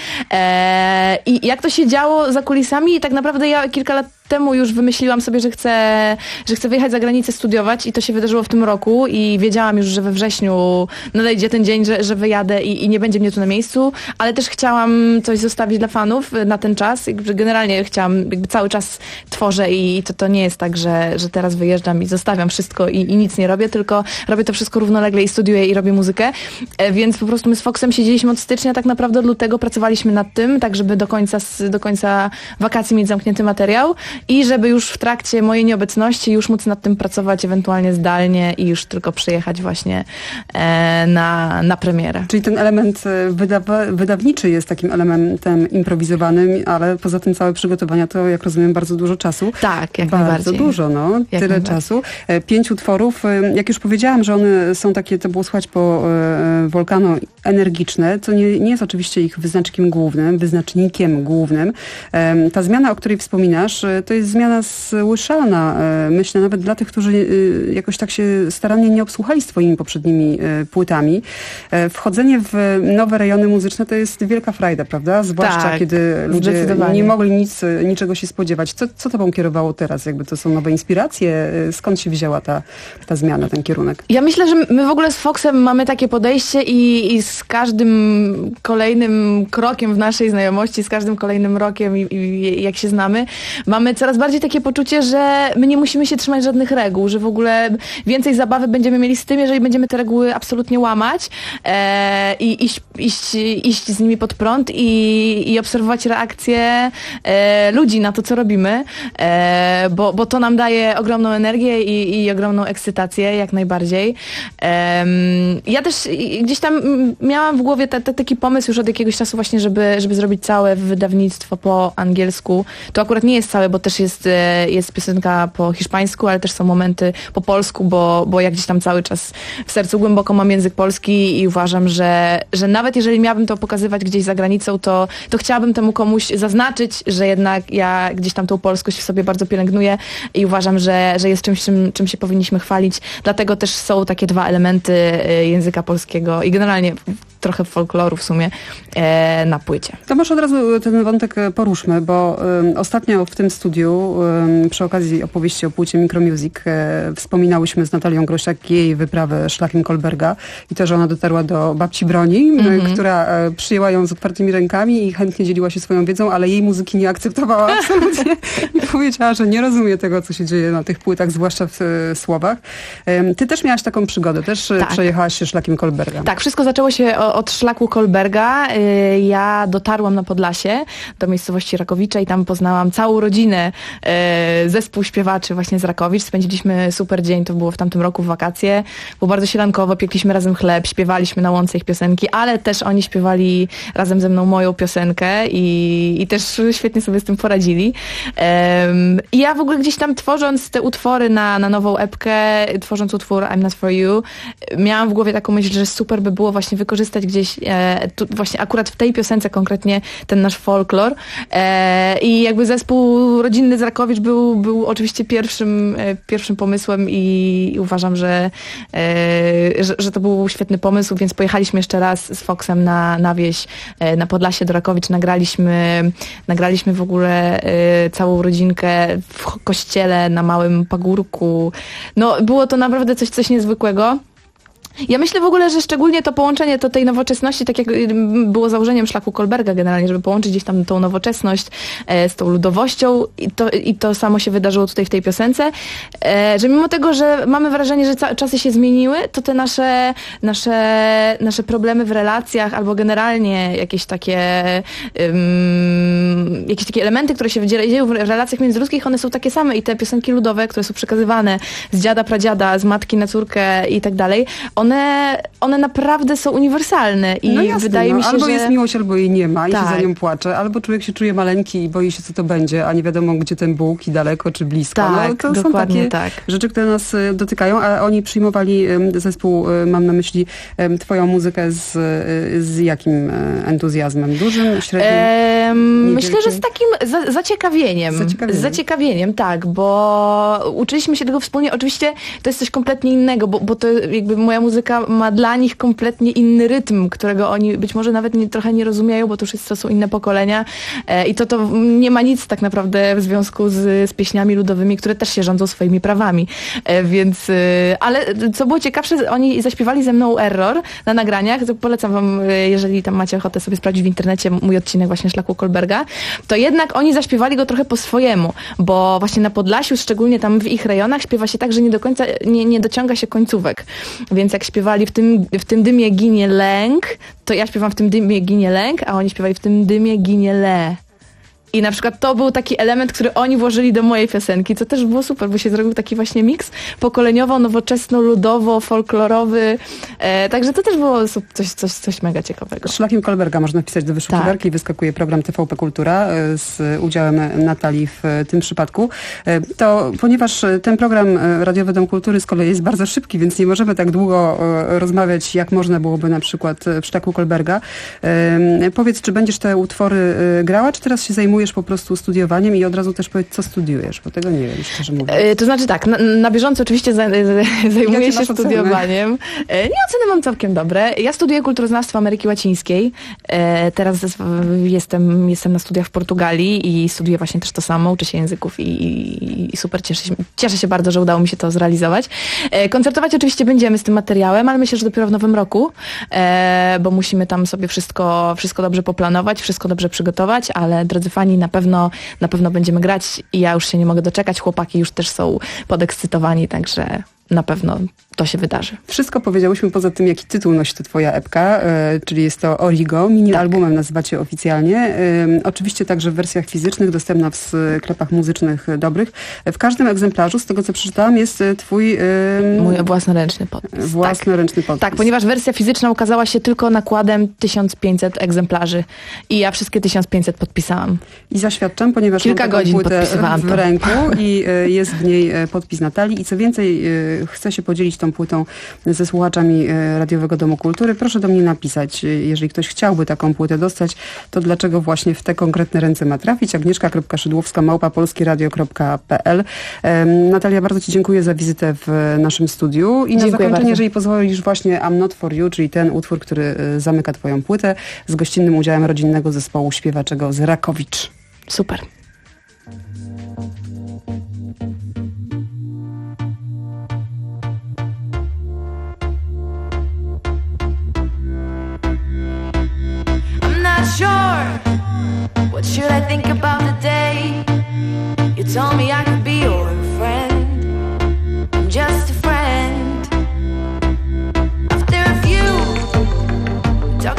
E, I jak to się działo za kulisami, tak naprawdę ja kilka lat temu już wymyśliłam sobie, że chcę, że chcę wyjechać za granicę studiować i to się wydarzyło w tym roku i wiedziałam już, że we wrześniu nadejdzie ten dzień, że, że wyjadę i, i nie będzie mnie tu na miejscu, ale też chciałam coś zostawić dla fanów na ten czas. Jakby generalnie chciałam, jakby cały czas tworzę i to, to nie jest tak, że, że teraz wyjeżdżam i zostawiam wszystko i, i nic nie robię, tylko robię to wszystko równolegle i studiuję i robię muzykę, e, więc po prostu my z Foxem siedzieliśmy od stycznia, tak naprawdę od lutego pracowaliśmy nad tym, tak żeby do końca, do końca wakacji mieć zamknięty materiał i żeby już w trakcie mojej nieobecności już móc nad tym pracować ewentualnie zdalnie i już tylko przyjechać właśnie e, na, na premierę. Czyli ten element wydawa- wydawniczy jest takim elementem improwizowanym, ale poza tym całe przygotowania to, jak rozumiem, bardzo dużo czasu. Tak, jak bardzo najbardziej. Bardzo dużo, no. Jak Tyle czasu. Pięć utworów. Jak już powiedziałam, że one są takie, to było słychać po e, Volcano, energiczne, co nie, nie jest oczywiście ich wyznacznikiem głównym, wyznacznikiem głównym. E, ta zmiana, o której wspominasz, to jest zmiana słyszalna, e, myślę, nawet dla tych, którzy e, jakoś tak się starannie nie obsłuchali swoimi poprzednimi e, płytami. E, wchodzenie w nowe rejony muzyczne to jest wielka frajda, prawda? Zwłaszcza tak, kiedy ludzie nie mogli nic, niczego się spodziewać. Co, co tobą kierowało teraz? Jakby to są nowe inspiracje? Skąd się wzięła ta, ta zmiana, ten kierunek? Ja myślę, że my w ogóle z Foxem mamy takie podejście i, i z każdym kolejnym krokiem w naszej znajomości, z każdym kolejnym rokiem i, i jak się znamy, mamy coraz bardziej takie poczucie, że my nie musimy się trzymać żadnych reguł, że w ogóle więcej zabawy będziemy mieli z tym, jeżeli będziemy te reguły absolutnie łamać e, i iść, iść, iść z nimi pod prąd i, i obserwować reakcje e, ludzi na to, co robimy, e, bo, bo to nam daje ogromną energię i, i ogromną ekscytację, jak najbardziej. E, ja też gdzieś tam miałam w głowie te, te, taki pomysł już od jakiegoś czasu właśnie, żeby, żeby zrobić całe wydawnictwo po angielsku. To akurat nie jest całe, bo też jest, jest piosenka po hiszpańsku, ale też są momenty po polsku, bo, bo ja gdzieś tam cały czas w sercu głęboko mam język polski i uważam, że, że nawet jeżeli miałabym to pokazywać gdzieś za granicą, to, to chciałabym temu komuś zaznaczyć, że jednak ja gdzieś tam tą polskość w sobie bardzo pielęgnuję i uważam, że, że jest czymś, czym, czym się powinniśmy chwalić. Dlatego też są takie dwa elementy języka polskiego i generalnie trochę folkloru w sumie e, na płycie. To może od razu ten wątek poruszmy, bo um, ostatnio w tym studiu um, przy okazji opowieści o płycie Micromusic e, wspominałyśmy z Natalią Grosiak jej wyprawę szlakiem Kolberga i to, że ona dotarła do babci Broni, mm-hmm. która e, przyjęła ją z otwartymi rękami i chętnie dzieliła się swoją wiedzą, ale jej muzyki nie akceptowała absolutnie i powiedziała, że nie rozumie tego, co się dzieje na tych płytach, zwłaszcza w e, słowach. E, ty też miałaś taką przygodę, też tak. Przejechałaś się szlakiem Kolberga. Tak, wszystko zaczęło się o od szlaku Kolberga y, ja dotarłam na Podlasie do miejscowości Rakowicze i tam poznałam całą rodzinę, y, zespół śpiewaczy właśnie z Rakowicz. Spędziliśmy super dzień, to było w tamtym roku w wakacje. Było bardzo sielankowo, piekliśmy razem chleb, śpiewaliśmy na łące ich piosenki, ale też oni śpiewali razem ze mną moją piosenkę i, i też świetnie sobie z tym poradzili. Um, I ja w ogóle gdzieś tam tworząc te utwory na, na nową epkę, tworząc utwór I'm Not For You, miałam w głowie taką myśl, że super by było właśnie wykorzystać gdzieś e, tu, właśnie akurat w tej piosence konkretnie ten nasz folklor. E, I jakby zespół rodzinny z Rakowicz był, był oczywiście pierwszym, e, pierwszym pomysłem i, i uważam, że, e, że, że to był świetny pomysł, więc pojechaliśmy jeszcze raz z Foxem na, na wieś, e, na Podlasie do Rakowicz. Nagraliśmy, nagraliśmy w ogóle e, całą rodzinkę w kościele na małym pagórku. No było to naprawdę coś, coś niezwykłego. Ja myślę w ogóle, że szczególnie to połączenie to tej nowoczesności, tak jak było założeniem szlaku Kolberga generalnie, żeby połączyć gdzieś tam tą nowoczesność e, z tą ludowością i to, i to samo się wydarzyło tutaj w tej piosence, e, że mimo tego, że mamy wrażenie, że ca- czasy się zmieniły, to te nasze, nasze, nasze problemy w relacjach albo generalnie jakieś takie um, jakieś takie elementy, które się dzieją w relacjach międzyludzkich, one są takie same i te piosenki ludowe, które są przekazywane z dziada, pradziada, z matki na córkę i tak dalej, One, one naprawdę są uniwersalne i no jasne, wydaje no. mi się, albo że... jest miłość, albo jej nie ma i tak. się za nią płacze, albo człowiek się czuje maleńki i boi się, co to będzie, a nie wiadomo, gdzie ten Bóg i daleko, czy blisko. Tak, no, to są takie tak. rzeczy, które nas dotykają, a oni przyjmowali zespół, mam na myśli twoją muzykę z, z jakim entuzjazmem? Dużym, średnim? Ehm, myślę, że z takim za, zaciekawieniem. zaciekawieniem. Z zaciekawieniem, tak, bo uczyliśmy się tego wspólnie. Oczywiście to jest coś kompletnie innego, bo, bo to jakby moja muzyka ma dla nich kompletnie inny rytm, którego oni być może nawet nie, trochę nie rozumieją, bo to już jest, to są inne pokolenia e, i to, to nie ma nic tak naprawdę w związku z, z pieśniami ludowymi, które też się rządzą swoimi prawami. E, więc, e, ale co było ciekawsze, oni zaśpiewali ze mną Error na nagraniach, to polecam wam, jeżeli tam macie ochotę sobie sprawdzić w internecie mój odcinek właśnie szlaku Kolberga, to jednak oni zaśpiewali go trochę po swojemu, bo właśnie na Podlasiu, szczególnie tam w ich rejonach, śpiewa się tak, że nie do końca, nie, nie dociąga się końcówek. Więc jak śpiewali w tym, w tym dymie ginie lęk, to ja śpiewam w tym dymie ginie lęk, a oni śpiewali w tym dymie ginie le. I na przykład to był taki element, który oni włożyli do mojej piosenki, co też było super, bo się zrobił taki właśnie miks pokoleniowo, nowoczesno, ludowo, folklorowy. E, także to też było coś, coś, coś mega ciekawego. Szlakiem Kolberga można wpisać do wyszukiwarki tak. i wyskakuje program T V P Kultura z udziałem Natalii w tym przypadku. To ponieważ ten program Radiowy Dom Kultury z kolei jest bardzo szybki, więc nie możemy tak długo rozmawiać, jak można byłoby na przykład w szlaku Kolberga. E, powiedz, czy będziesz te utwory grała, czy teraz się zajmujesz po prostu studiowaniem i od razu też powiedz, co studiujesz, bo tego nie wiem, szczerze mówiąc. E, to znaczy tak, na, na bieżąco oczywiście za, zajmuję się studiowaniem. E, nie, oceny mam całkiem dobre. Ja studiuję kulturoznawstwo Ameryki Łacińskiej. E, teraz jestem, jestem na studiach w Portugalii i studiuję właśnie też to samo, uczę się języków i, i, i super cieszę się, cieszę się bardzo, że udało mi się to zrealizować. E, koncertować oczywiście będziemy z tym materiałem, ale myślę, że dopiero w nowym roku, e, bo musimy tam sobie wszystko, wszystko dobrze poplanować, wszystko dobrze przygotować, ale drodzy fani, na pewno, na pewno będziemy grać i ja już się nie mogę doczekać. Chłopaki już też są podekscytowani, także na pewno to się wydarzy. Wszystko powiedziałyśmy poza tym, jaki tytuł nosi to twoja epka, y, czyli jest to Origo, mini-albumem tak. nazywacie oficjalnie. Y, oczywiście także w wersjach fizycznych, dostępna w sklepach muzycznych dobrych. W każdym egzemplarzu, z tego co przeczytałam, jest twój... Y, Mój własnoręczny podpis. Własnoręczny podpis. Tak, ponieważ wersja fizyczna ukazała się tylko nakładem tysiąc pięćset egzemplarzy i ja wszystkie tysiąc pięćset podpisałam. I zaświadczam, ponieważ kilka mam godzin płytę w to. ręku i y, jest w niej podpis Natalii i co więcej, y, chcę się podzielić tą płytą ze słuchaczami Radiowego Domu Kultury. Proszę do mnie napisać, jeżeli ktoś chciałby taką płytę dostać, to dlaczego właśnie w te konkretne ręce ma trafić. Agnieszka kropka szydłowska małpa polskieradio kropka p l. Natalia, bardzo ci dziękuję za wizytę w naszym studiu. I dziękuję na zakończenie, bardzo. jeżeli pozwolisz, właśnie I'm Not For You, czyli ten utwór, który zamyka twoją płytę, z gościnnym udziałem rodzinnego zespołu śpiewaczego z Rakowicz. Super. Sure, what should I think about the day you told me I could be your friend? I'm just a friend. After a few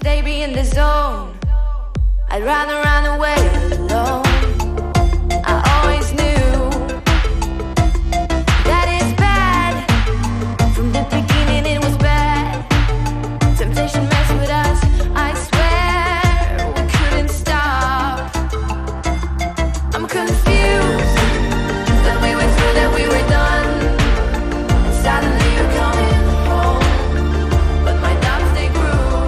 They be in the zone. I'd rather run away alone. I always knew that it's bad. From the beginning it was bad. Temptation messed with us. I swear we couldn't stop. I'm confused that we were through, that we were done. And suddenly you're coming home. But my doubts, they grew.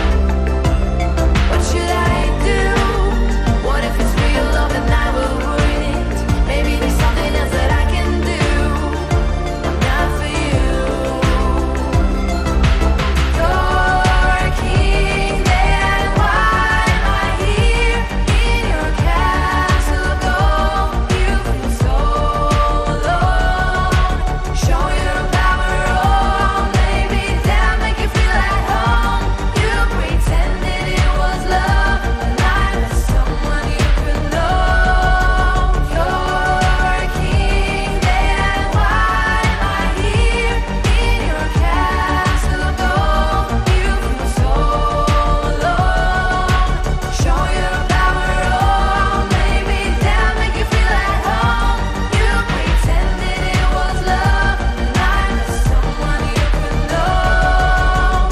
What should I do? What if it's real love and I will ruin it? Maybe there's something else that I can do. I'm not for you. You're king, then why am I here in your castle of gold? You feel so alone. Show your power, oh, maybe that'll make you feel at home. You pretended it was love, and I was someone you could know. You're king, then why am I here in your castle of gold? You feel so alone. Show your power, oh, maybe that'll make you feel at home. You pretended it was love, and I was someone you could know.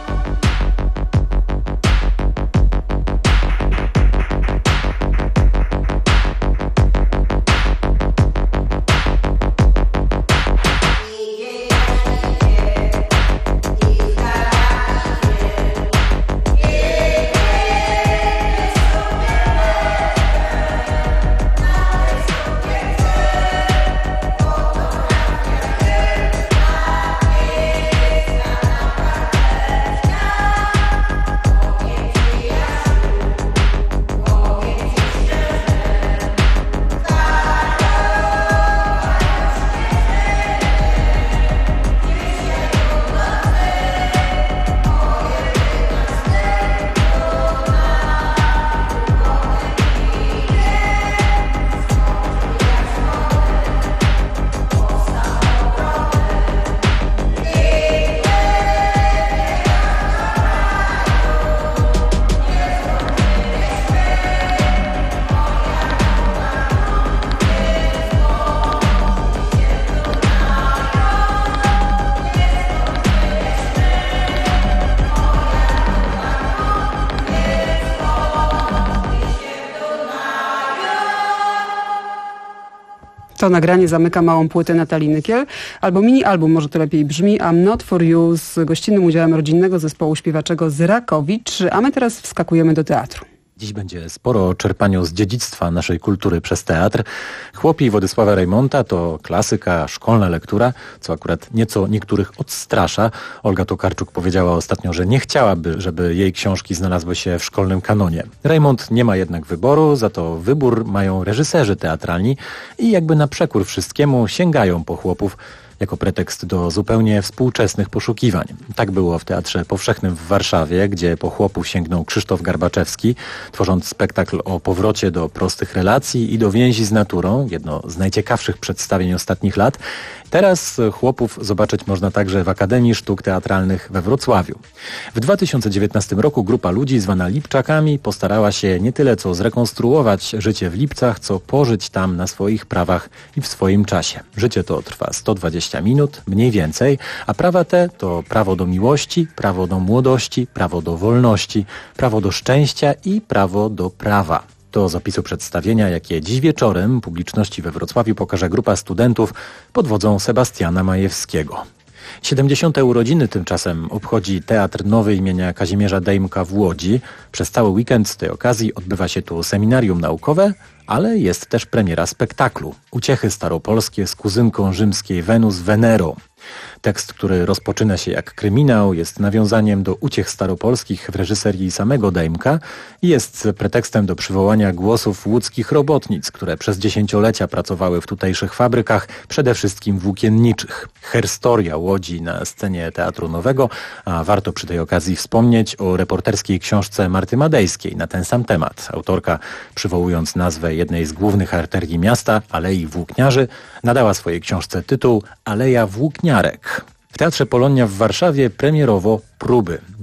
To nagranie zamyka małą płytę Natalii Nykiel, albo mini-album, może to lepiej brzmi, I'm Not For You, z gościnnym udziałem rodzinnego zespołu śpiewaczego z Rakowicz, a my teraz wskakujemy do teatru. Dziś będzie sporo o czerpaniu z dziedzictwa naszej kultury przez teatr. Chłopi Władysława Reymonta to klasyka, szkolna lektura, co akurat nieco niektórych odstrasza. Olga Tokarczuk powiedziała ostatnio, że nie chciałaby, żeby jej książki znalazły się w szkolnym kanonie. Reymont nie ma jednak wyboru, za to wybór mają reżyserzy teatralni i jakby na przekór wszystkiemu sięgają po chłopów jako pretekst do zupełnie współczesnych poszukiwań. Tak było w Teatrze Powszechnym w Warszawie, gdzie po chłopów sięgnął Krzysztof Garbaczewski, tworząc spektakl o powrocie do prostych relacji i do więzi z naturą, jedno z najciekawszych przedstawień ostatnich lat. Teraz chłopów zobaczyć można także w Akademii Sztuk Teatralnych we Wrocławiu. W dwa tysiące dziewiętnastym roku grupa ludzi zwana Lipczakami postarała się nie tyle co zrekonstruować życie w Lipcach, co pożyć tam na swoich prawach i w swoim czasie. Życie to trwa sto dwadzieścia minut, mniej więcej, a prawa te to prawo do miłości, prawo do młodości, prawo do wolności, prawo do szczęścia i prawo do prawa. To z opisu przedstawienia, jakie dziś wieczorem publiczności we Wrocławiu pokaże grupa studentów pod wodzą Sebastiana Majewskiego. siedemdziesiąte urodziny tymczasem obchodzi Teatr Nowy imienia Kazimierza Dejmka w Łodzi. Przez cały weekend z tej okazji odbywa się tu seminarium naukowe, ale jest też premiera spektaklu. Uciechy staropolskie z kuzynką rzymskiej Wenus Venerą. Tekst, który rozpoczyna się jak kryminał, jest nawiązaniem do uciech staropolskich w reżyserii samego Dejmka i jest pretekstem do przywołania głosów łódzkich robotnic, które przez dziesięciolecia pracowały w tutejszych fabrykach, przede wszystkim włókienniczych. Herstoria Łodzi na scenie Teatru Nowego, a warto przy tej okazji wspomnieć o reporterskiej książce Marty Madejskiej na ten sam temat. Autorka, przywołując nazwę jednej z głównych arterii miasta, Alei Włókniarzy, nadała swojej książce tytuł Aleja Włókniarek. W Teatrze Polonia w Warszawie premierowo Próby.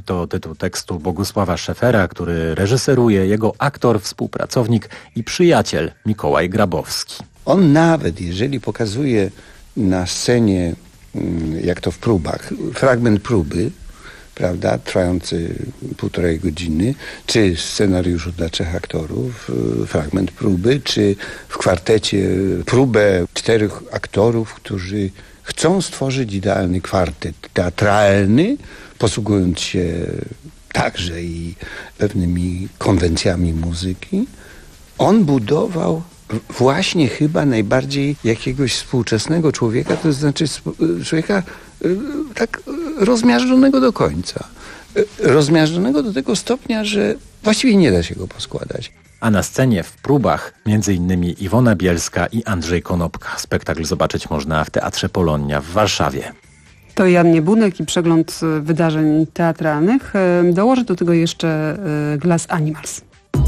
To tytuł tekstu Bogusława Szefera, który reżyseruje jego aktor, współpracownik i przyjaciel Mikołaj Grabowski. On nawet, jeżeli pokazuje na scenie, jak to w próbach, fragment próby, prawda, trwający półtorej godziny, czy scenariuszu dla trzech aktorów, fragment próby, czy w kwartecie próbę czterech aktorów, którzy chcą stworzyć idealny kwartet teatralny, posługując się także i pewnymi konwencjami muzyki. On budował właśnie chyba najbardziej jakiegoś współczesnego człowieka, to znaczy człowieka tak rozmiażdżonego do końca. Rozmiażdżonego do tego stopnia, że właściwie nie da się go poskładać. A na scenie w próbach między innymi Iwona Bielska i Andrzej Konopka. Spektakl zobaczyć można w Teatrze Polonia w Warszawie. To Jan Niebunek i przegląd wydarzeń teatralnych. Dołożę do tego jeszcze Glass Animals.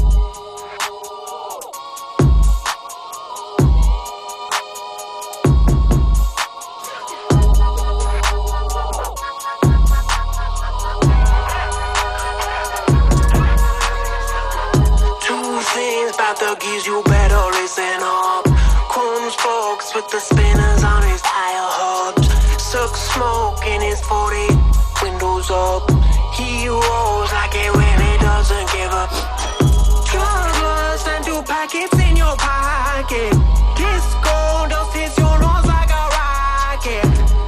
Thuggies, you better listen up. Chrome spokes with the spinners on his tire hubs. Suck smoke in his forty, windows up. He rolls like it really doesn't give up. Drugs and two packets in your pocket. Disco dust hits your nose like a rocket.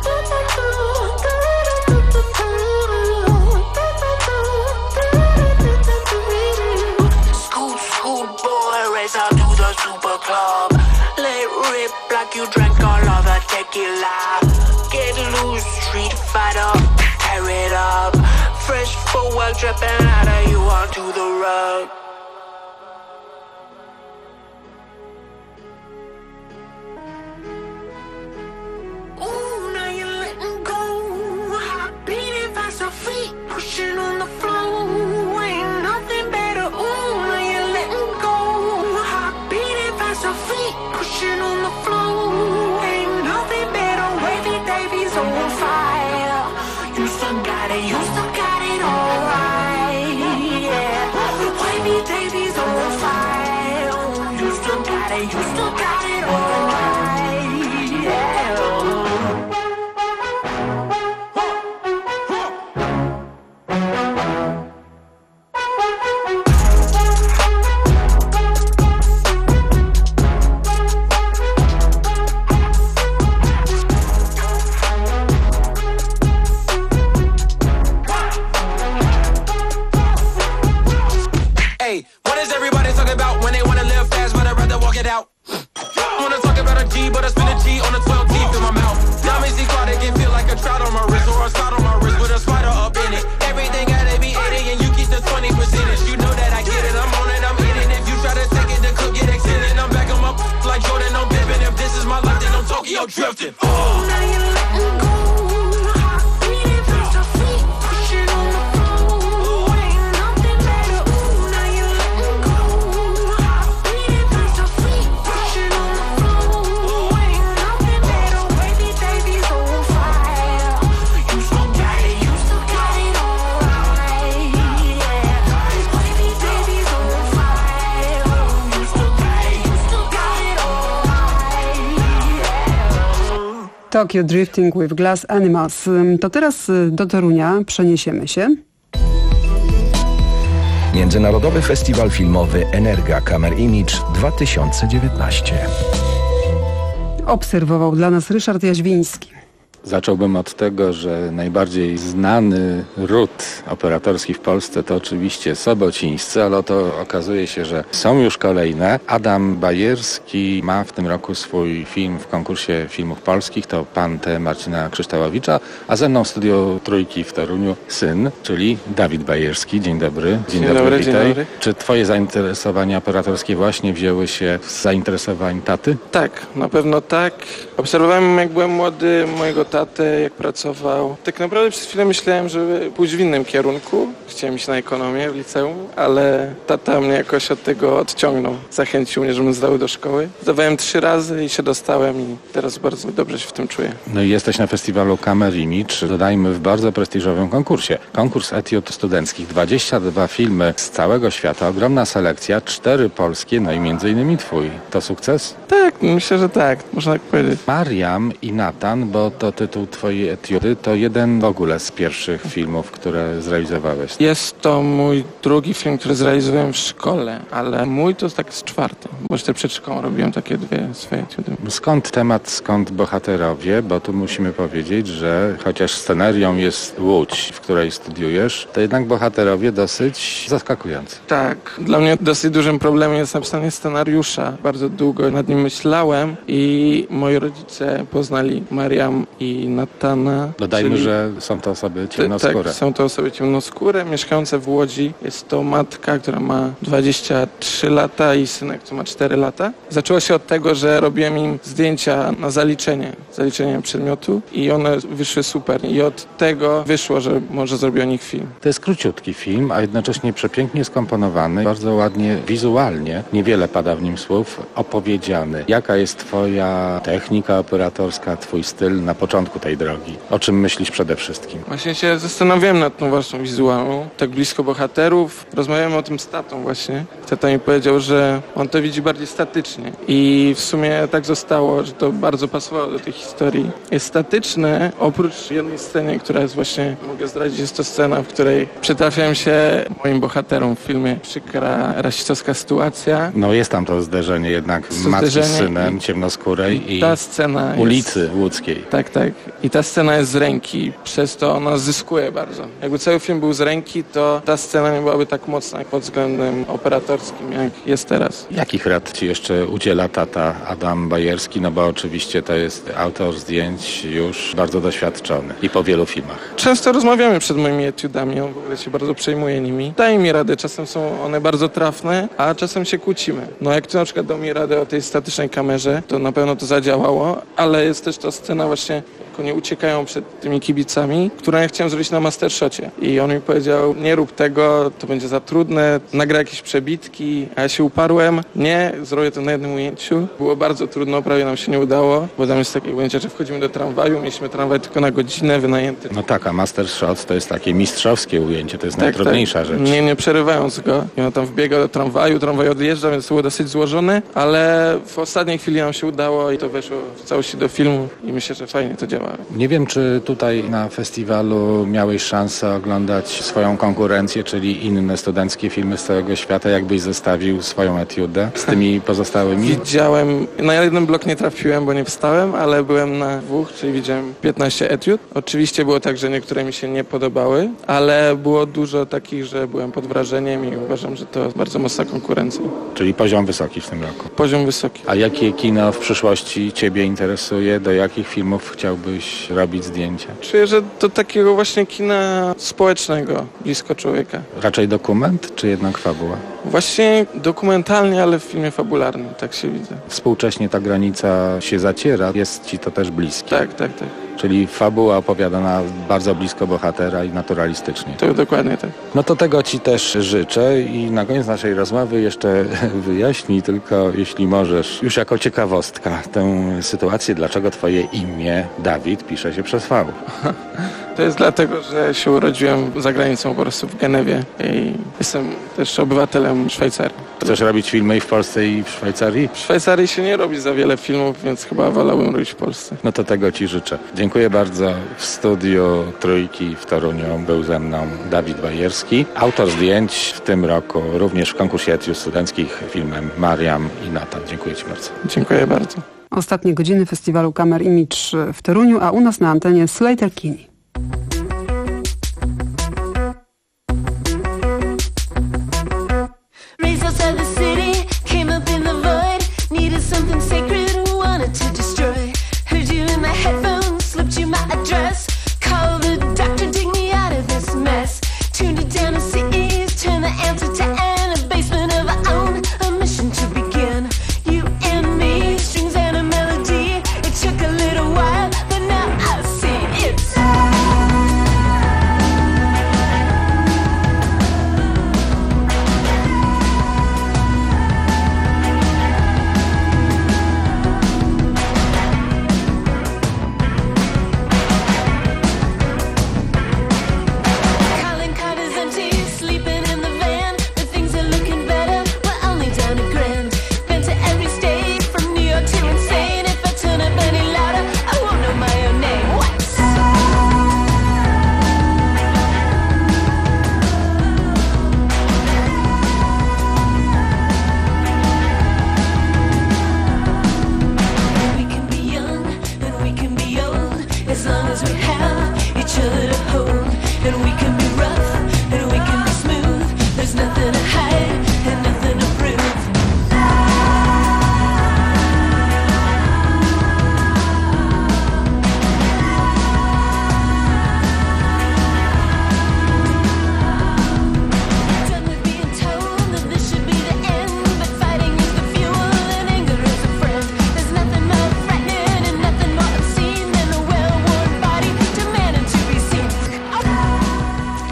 Scoot, scoot, boy, race out to the super club. Let rip like you drank all of the tequila. Get loose, street fighter, tear it up. Fresh forward, dripping out of you onto the rug. Ooh, now you're letting go. Beating fast, your feet pushing on the floor. Ain't nothing better. Ooh, now you're letting go. Beating fast, your feet pushing on the floor. Ain't nothing better. Wavy Davies on fire. You still got it. You still got it all right. Yeah. Wavy Davies on fire. You still got it. You still got it all right. Yeah. Hey, what is everybody talking about when they wanna live fast, but I'd rather walk it out? Wanna talk about a G, but I spin a G on the twelve teeth in my mouth. Diamonds see caught, it can feel like a trout on my wrist or a spot on my wrist with a spider up in it. Everything gotta be eighty and you keep the twenty percentage. You know that I get it, I'm on it, I'm in it. If you try to take it, the clip get extended. I'm back 'em up like Jordan, I'm pimping. If this is my life, then I'm Tokyo drifting. Oh, now you're letting go. Beating past your feet, pushing on the floor. Ain't nothing better. Ooh, now you're letting go. Beating past your feet, pushing on the floor. Ain't nothing better. Wavy Davies on fire. You still got it, you still got it all right. Yeah. Wavy Davies on fire. You still got it, you still got it all right. Yeah. Tokyo Drifting with Glass Animals. To teraz do Torunia przeniesiemy się. Międzynarodowy Festiwal Filmowy Energa Camera Image dwa tysiące dziewiętnaście. Obserwował dla nas Ryszard Jaźwiński. Zacząłbym od tego, że najbardziej znany ród operatorski w Polsce to oczywiście sobocińscy, ale to okazuje się, że są już kolejne. Adam Bajerski ma w tym roku swój film w konkursie filmów polskich, to Pan T. Marcina Krzysztołowicza, a ze mną w studiu Trójki w Toruniu syn, czyli Dawid Bajerski. Dzień dobry. Dzień, dzień dobry, witaj. dzień dobry. Czy twoje zainteresowania operatorskie właśnie wzięły się z zainteresowań taty? Tak, na pewno tak. Obserwowałem, jak byłem młody, mojego tatę, jak pracował. Tak naprawdę przez chwilę myślałem, żeby pójść w innym kierunku. Chciałem iść na ekonomię w liceum, ale tata mnie jakoś od tego odciągnął. Zachęcił mnie, żebym zdał do szkoły. Zdawałem trzy razy i się dostałem i teraz bardzo dobrze się w tym czuję. No i jesteś na festiwalu Camera Image, dodajmy, w bardzo prestiżowym konkursie. Konkurs etiud studenckich, dwadzieścia dwa filmy z całego świata, ogromna selekcja, cztery polskie, no i między innymi twój. To sukces? Tak, myślę, że tak, można tak powiedzieć. Mariam i Natan, bo to tytuł twojej etiudy, to jeden w ogóle z pierwszych filmów, które zrealizowałeś. Jest to mój drugi film, który zrealizowałem w szkole, ale mój to tak z czwarty, bo jeszcze przed szkołą robiłem takie dwie swoje etiudy. Skąd temat, skąd bohaterowie, bo tu musimy powiedzieć, że chociaż scenarią jest Łódź, w której studiujesz, to jednak bohaterowie dosyć zaskakujący. Tak, dla mnie dosyć dużym problemem jest napisanie scenariusza. Bardzo długo nad nim myślałem i moi rodzice poznali Mariam i Natana. Dodajmy, czyli... że są to osoby ciemnoskóre. Tak, są to osoby ciemnoskóre, mieszkające w Łodzi. Jest to matka, która ma dwadzieścia trzy lata i synek, który ma cztery lata. Zaczęło się od tego, że robiłem im zdjęcia na zaliczenie, zaliczenie przedmiotu i one wyszły super. I od tego wyszło, że może zrobię o nich film. To jest króciutki film, a jednocześnie przepięknie skomponowany, bardzo ładnie wizualnie, niewiele pada w nim słów, opowiedziany. Jaka jest twoja technika operatorska, twój styl na początku tej drogi? O czym myślisz przede wszystkim? Właśnie się zastanawiałem nad tą warstwą wizualną, tak blisko bohaterów. Rozmawiałem o tym z tatą właśnie. Tata mi powiedział, że on to widzi bardziej statycznie i w sumie tak zostało, że to bardzo pasowało do tej historii. Jest statyczne, oprócz jednej sceny, która jest właśnie, mogę zdradzić, jest to scena, w której przytrafiałem się moim bohaterom w filmie. Przykra, rasistowska sytuacja. No jest tam to zderzenie jednak matki z synem, ciemnoskórej i ta scena ulicy jest, łódzkiej. Tak, tak. I ta scena jest z ręki, przez to ona zyskuje bardzo. Jakby cały film był z ręki, to ta scena nie byłaby tak mocna pod względem operatorskim, jak jest teraz. Jakich rad ci jeszcze udziela tata Adam Bajerski? No bo oczywiście to jest autor zdjęć już bardzo doświadczony i po wielu filmach. Często rozmawiamy przed moimi etiudami, on w ogóle się bardzo przejmuje nimi. Daje mi radę, czasem są one bardzo trafne, a czasem się kłócimy. No jak tu na przykład dał mi radę o tej statycznej kamerze, to na pewno to zadziałało, ale jest też ta scena właśnie, jak oni uciekają przed tymi kibicami, którą ja chciałem zrobić na mastershocie. I on mi powiedział, nie rób tego, to będzie za trudne, nagra jakieś przebitki, a ja się uparłem, nie, zrobię to na jednym ujęciu. Było bardzo trudno, prawie nam się nie udało, bo tam jest takie ujęcie, że wchodzimy do tramwaju, mieliśmy tramwaj tylko na godzinę wynajęty. No tak, a mastershot to jest takie mistrzowskie ujęcie, to jest tak, najtrudniejsza tak. rzecz. Nie, nie przerywając go. I on tam wbiega do tramwaju, tramwaj odjeżdża, więc to było dosyć złożone, ale w ostatniej chwili nam się udało i to weszło w całości do filmu i myślę, że fajnie to działa. Nie wiem, czy tutaj na festiwalu miałeś szansę oglądać swoją konkurencję, czyli inne studenckie filmy z całego świata, jakbyś zestawił swoją etiudę z tymi pozostałymi? Widziałem, na jeden blok nie trafiłem, bo nie wstałem, ale byłem na dwóch, czyli widziałem piętnaście etiud. Oczywiście było tak, że niektóre mi się nie podobały, ale było dużo takich, że byłem pod wrażeniem i uważam, że to bardzo mocna konkurencja. Czyli poziom wysoki w tym roku. Poziom wysoki. A jakie kino w przyszłości ciebie interesuje? Do jakich filmów chciałbyś robić zdjęcia? Czuję, że do takiego właśnie kina społecznego, blisko człowieka. Raczej dokument, czy jednak fabuła? Właśnie dokumentalnie, ale w filmie fabularnym, tak się widzę. Współcześnie ta granica się zaciera, jest ci to też bliskie. Tak, tak, tak. Czyli fabuła opowiadana bardzo blisko bohatera i naturalistycznie. To dokładnie tak. No to tego ci też życzę i na koniec naszej rozmowy jeszcze wyjaśnij tylko, jeśli możesz, już jako ciekawostka, tę sytuację, dlaczego twoje imię Dawid pisze się przez V. To jest dlatego, że się urodziłem za granicą, po prostu w Genewie i jestem też obywatelem Szwajcarii. Chcesz robić filmy i w Polsce i w Szwajcarii? W Szwajcarii się nie robi za wiele filmów, więc chyba wolałbym robić w Polsce. No to tego ci życzę. Dziękuję bardzo. W studiu Trójki w Toruniu był ze mną Dawid Bajerski, autor zdjęć w tym roku również w konkursie etiud studenckich filmem Mariam i Natan. Dziękuję ci bardzo. Dziękuję bardzo. Ostatnie godziny festiwalu Camera Image w Toruniu, a u nas na antenie Sleater-Kinney. Strings and a melody. It took a little while, but now I see.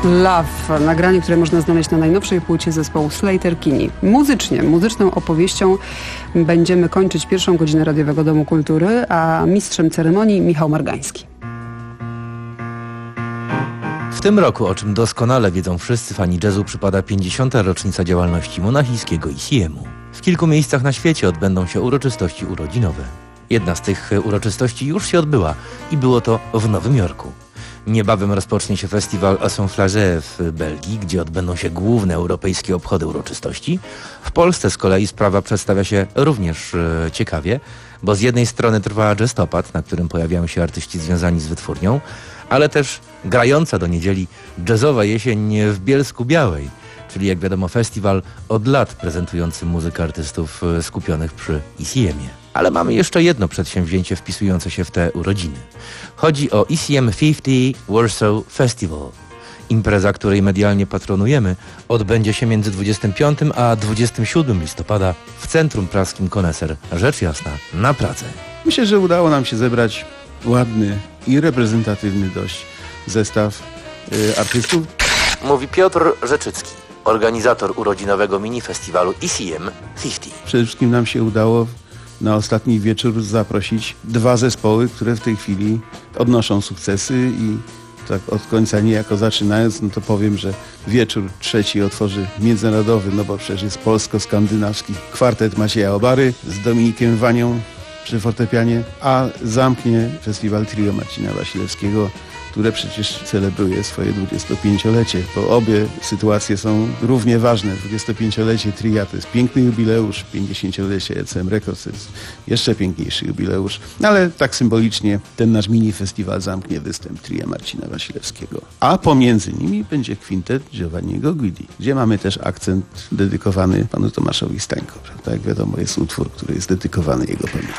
Love, nagranie, które można znaleźć na najnowszej płycie zespołu Sleater-Kinney. Muzycznie, muzyczną opowieścią będziemy kończyć pierwszą godzinę Radiowego Domu Kultury, a mistrzem ceremonii Michał Margański. W tym roku, o czym doskonale wiedzą wszyscy fani jazzu, przypada pięćdziesiąta rocznica działalności monachijskiego I C M-u. W kilku miejscach na świecie odbędą się uroczystości urodzinowe. Jedna z tych uroczystości już się odbyła i było to w Nowym Jorku. Niebawem rozpocznie się festiwal Assemblage w Belgii, gdzie odbędą się główne europejskie obchody uroczystości. W Polsce z kolei sprawa przedstawia się również e, ciekawie, bo z jednej strony trwa jazztopad, na którym pojawiają się artyści związani z wytwórnią, ale też grająca do niedzieli jazzowa jesień w Bielsku Białej, czyli jak wiadomo festiwal od lat prezentujący muzykę artystów skupionych przy I C M-ie. Ale mamy jeszcze jedno przedsięwzięcie wpisujące się w te urodziny. Chodzi o I C M pięćdziesiąt Warsaw Festival. Impreza, której medialnie patronujemy, odbędzie się między dwudziestym piątym a dwudziestym siódmym listopada w Centrum Praskim Koneser, rzecz jasna, na Pradze. Myślę, że udało nam się zebrać ładny i reprezentatywny dość zestaw y, artystów. Mówi Piotr Rzeczycki, organizator urodzinowego mini-festiwalu I C M pięćdziesiąt. Przede wszystkim nam się udało na ostatni wieczór zaprosić dwa zespoły, które w tej chwili odnoszą sukcesy i tak od końca niejako zaczynając, no to powiem, że wieczór trzeci otworzy międzynarodowy, no bo przecież jest polsko-skandynawski kwartet Macieja Obary z Dominikiem Wanią przy fortepianie, a zamknie festiwal trio Marcina Wasilewskiego, które przecież celebruje swoje dwudziestopięciolecie, bo obie sytuacje są równie ważne. dwudziestopięciolecie tria to jest piękny jubileusz, pięćdziesięciolecie E C M Records to jest jeszcze piękniejszy jubileusz, no ale tak symbolicznie ten nasz mini festiwal zamknie występ tria Marcina Wasilewskiego. A pomiędzy nimi będzie kwintet Giovanniego Guidi, gdzie mamy też akcent dedykowany panu Tomaszowi Stańko. Prawda? Jak wiadomo, jest utwór, który jest dedykowany jego pamięci.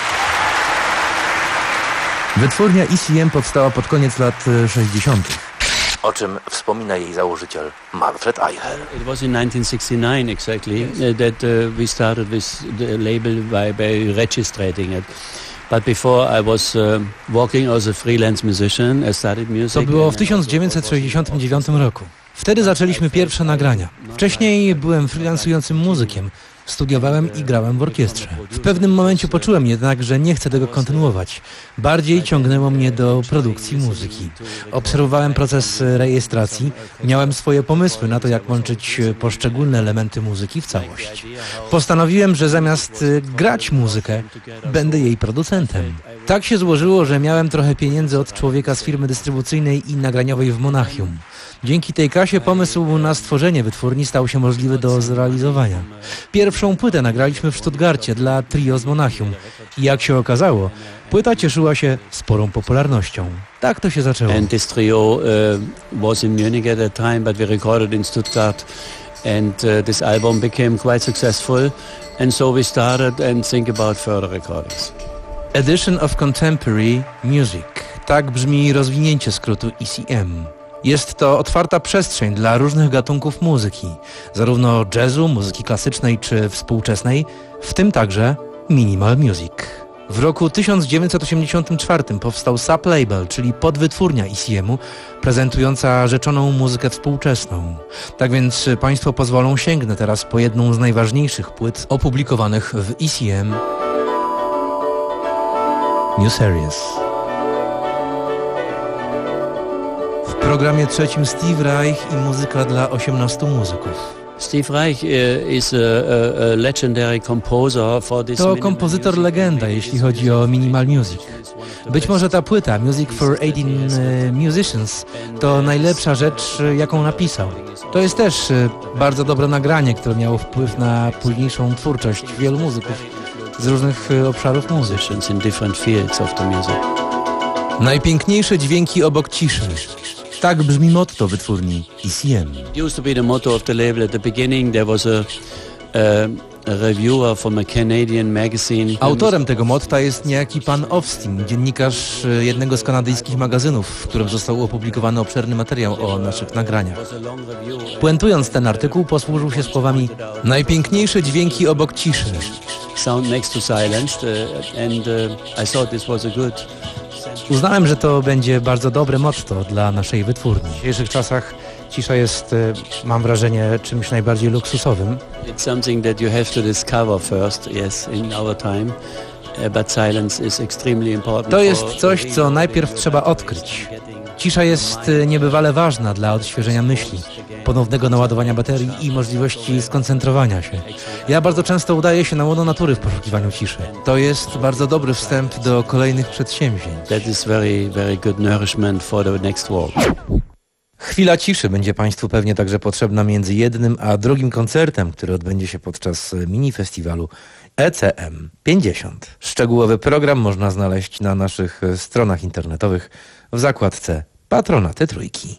Wytwórnia I C M powstała pod koniec lat sześćdziesiątych. O czym wspomina jej założyciel Manfred Eicher. It was in nineteen sixty-nine exactly that uh, we started with the label by, by registering it. But before I was uh, working as a freelance musician, I studied music. To było w tysiąc dziewięćset sześćdziesiątym dziewiątym roku. Wtedy zaczęliśmy pierwsze nagrania. Wcześniej byłem freelansującym muzykiem. Studiowałem i grałem w orkiestrze. W pewnym momencie poczułem jednak, że nie chcę tego kontynuować. Bardziej ciągnęło mnie do produkcji muzyki. Obserwowałem proces rejestracji, miałem swoje pomysły na to, jak łączyć poszczególne elementy muzyki w całość. Postanowiłem, że zamiast grać muzykę, będę jej producentem. Tak się złożyło, że miałem trochę pieniędzy od człowieka z firmy dystrybucyjnej i nagraniowej w Monachium. Dzięki tej kasie pomysł na stworzenie wytwórni stał się możliwy do zrealizowania. Pierwszą płytę nagraliśmy w Stuttgarcie dla trio z Monachium i jak się okazało, płyta cieszyła się sporą popularnością. Tak to się zaczęło. And this trio uh, was in Munich at that time, but we recorded in Stuttgart and uh, this album became quite successful and so we started and think about further recordings. Edition of Contemporary Music. Tak brzmi rozwinięcie skrótu I C M. Jest to otwarta przestrzeń dla różnych gatunków muzyki, zarówno jazzu, muzyki klasycznej czy współczesnej, w tym także minimal music. W roku tysiąc dziewięćset osiemdziesiątym czwartym powstał sublabel, czyli podwytwórnia I C M-u, prezentująca rzeczoną muzykę współczesną. Tak więc Państwo pozwolą, sięgnę teraz po jedną z najważniejszych płyt opublikowanych w I C M New Series. W programie trzecim Steve Reich i muzyka dla osiemnastu muzyków. Steve Reich is a, a, a legendary composer for this. To kompozytor legenda, jeśli chodzi o minimal music. Być może ta płyta Music for eighteen Musicians to najlepsza rzecz, jaką napisał. To jest też bardzo dobre nagranie, które miało wpływ na późniejszą twórczość wielu muzyków z różnych obszarów muzyki. Najpiękniejsze dźwięki obok ciszy. Tak brzmi motto wytwórni I C M. Used to be the motto of the label at the beginning. There was a, a, a reviewer from a Canadian magazine. Autorem tego motta jest niejaki pan Ofstin, dziennikarz jednego z kanadyjskich magazynów, w którym został opublikowany obszerny materiał o naszych nagraniach. Puentując ten artykuł, posłużył się słowami: najpiękniejsze dźwięki obok ciszy. Sound next to silence, uh, and uh, I thought this was a good. Uznałem, że to będzie bardzo dobre motto dla naszej wytwórni. W dzisiejszych czasach Cisza jest, y, mam wrażenie, czymś najbardziej luksusowym. It's something that you have to discover first, yes, in our time. Uh, but silence is extremely important. To jest coś, co najpierw trzeba odkryć. Cisza jest y, niebywale ważna dla odświeżenia myśli, ponownego naładowania baterii i możliwości skoncentrowania się. Ja bardzo często udaję się na łono natury w poszukiwaniu ciszy. To jest bardzo dobry wstęp do kolejnych przedsięwzięć. That is very, very good nourishment for the next walk. Chwila ciszy będzie Państwu pewnie także potrzebna między jednym a drugim koncertem, który odbędzie się podczas mini-festiwalu E C M pięćdziesiąt. Szczegółowy program można znaleźć na naszych stronach internetowych w zakładce Patronaty Trójki.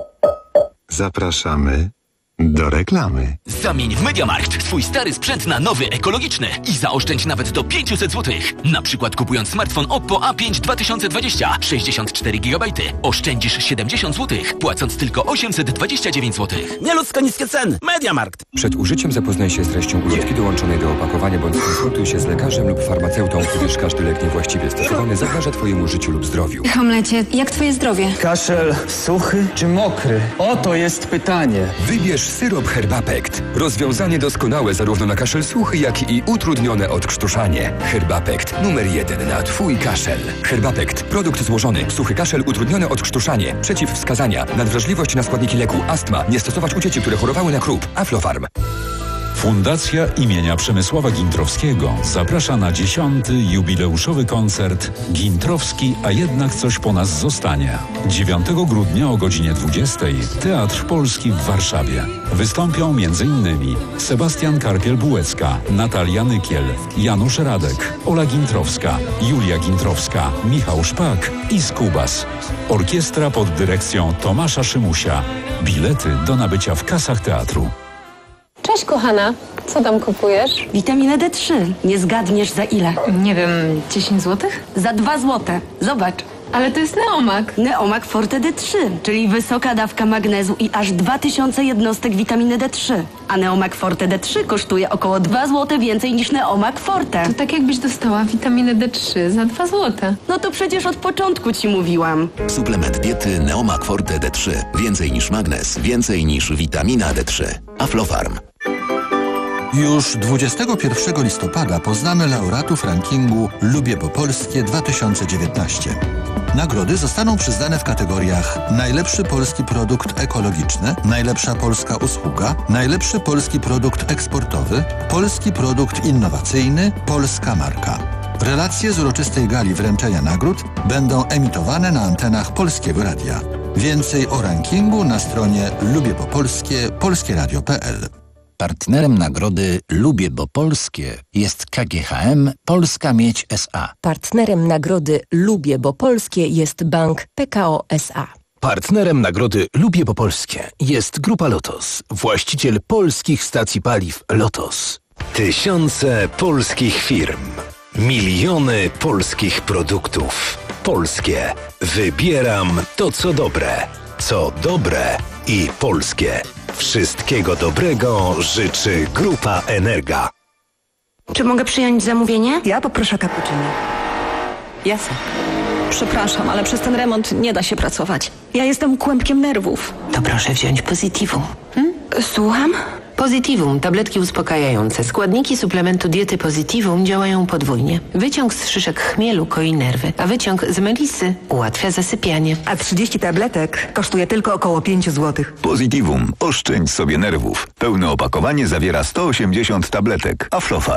Zapraszamy do reklamy. Zamień w MediaMarkt swój stary sprzęt na nowy, ekologiczny i zaoszczędź nawet do pięćset złotych. Na przykład kupując smartfon Oppo A pięć dwa tysiące dwadzieścia, sześćdziesiąt cztery gigabajty, oszczędzisz siedemdziesiąt złotych, płacąc tylko osiemset dwadzieścia dziewięć złotych. Nieludzko niskie ceny. MediaMarkt. Przed użyciem zapoznaj się z treścią ulotki dołączonej do opakowania bądź skonsultuj się z lekarzem lub farmaceutą, gdyż każdy lek niewłaściwie stosowany zagraża Twojemu życiu lub zdrowiu. Hamlecie, jak Twoje zdrowie? Kaszel suchy czy mokry? Oto jest pytanie. Wybierz syrop Herbapekt. Rozwiązanie doskonałe zarówno na kaszel suchy, jak i utrudnione odkrztuszanie. Herbapekt. Numer jeden na Twój kaszel. Herbapekt. Produkt złożony. Suchy kaszel, utrudnione odkrztuszanie. Przeciwwskazania. Nadwrażliwość na składniki leku. Astma. Nie stosować u dzieci, które chorowały na chrób. Aflofarm. Fundacja imienia Przemysława Gintrowskiego zaprasza na dziesiąty jubileuszowy koncert Gintrowski, a jednak coś po nas zostanie. dziewiątego grudnia o godzinie dwudziestej Teatr Polski w Warszawie. Wystąpią m.in. Sebastian Karpiel-Bułecka, Natalia Nykiel, Janusz Radek, Ola Gintrowska, Julia Gintrowska, Michał Szpak i Skubas. Orkiestra pod dyrekcją Tomasza Szymusia. Bilety do nabycia w kasach teatru. Cześć kochana, co tam kupujesz? Witaminę D trzy. Nie zgadniesz za ile? Nie wiem, dziesięć złotych? Za dwa złote. Zobacz. Ale to jest Neomak. Neomak Forte D trzy, czyli wysoka dawka magnezu i aż dwa tysiące jednostek witaminy D trzy. A Neomak Forte D trzy kosztuje około dwa złote więcej niż Neomak Forte. To tak jakbyś dostała witaminę D trzy za dwa złote. No to przecież od początku ci mówiłam. Suplement diety Neomak Forte D trzy. Więcej niż magnez, więcej niż witamina D trzy. Aflofarm. Już dwudziestego pierwszego listopada poznamy laureatów rankingu Lubię po Polskie dwa tysiące dziewiętnaście. Nagrody zostaną przyznane w kategoriach najlepszy polski produkt ekologiczny, najlepsza polska usługa, najlepszy polski produkt eksportowy, polski produkt innowacyjny, polska marka. Relacje z uroczystej gali wręczenia nagród będą emitowane na antenach Polskiego Radia. Więcej o rankingu na stronie lubię po polskie polskie radio kropka p l. Partnerem nagrody Lubię Bo Polskie jest K G H M Polska Miedź S A. Partnerem nagrody Lubię Bo Polskie jest Bank P K O S A. Partnerem nagrody Lubię Bo Polskie jest Grupa Lotos, właściciel polskich stacji paliw Lotos. Tysiące polskich firm, miliony polskich produktów. Polskie. Wybieram to, co dobre. Co dobre i polskie. Wszystkiego dobrego życzy Grupa Energa. Czy mogę przyjąć zamówienie? Ja poproszę cappuccino. Jasne. Przepraszam, ale przez ten remont nie da się pracować. Ja jestem kłębkiem nerwów. To proszę wziąć Positivum. Hmm? Słucham? Positivum, tabletki uspokajające. Składniki suplementu diety Positivum działają podwójnie. Wyciąg z szyszek chmielu koi nerwy, a wyciąg z melisy ułatwia zasypianie. A trzydzieści tabletek kosztuje tylko około pięć złotych. Positivum. Oszczędź sobie nerwów. Pełne opakowanie zawiera sto osiemdziesiąt tabletek. Aflofarm.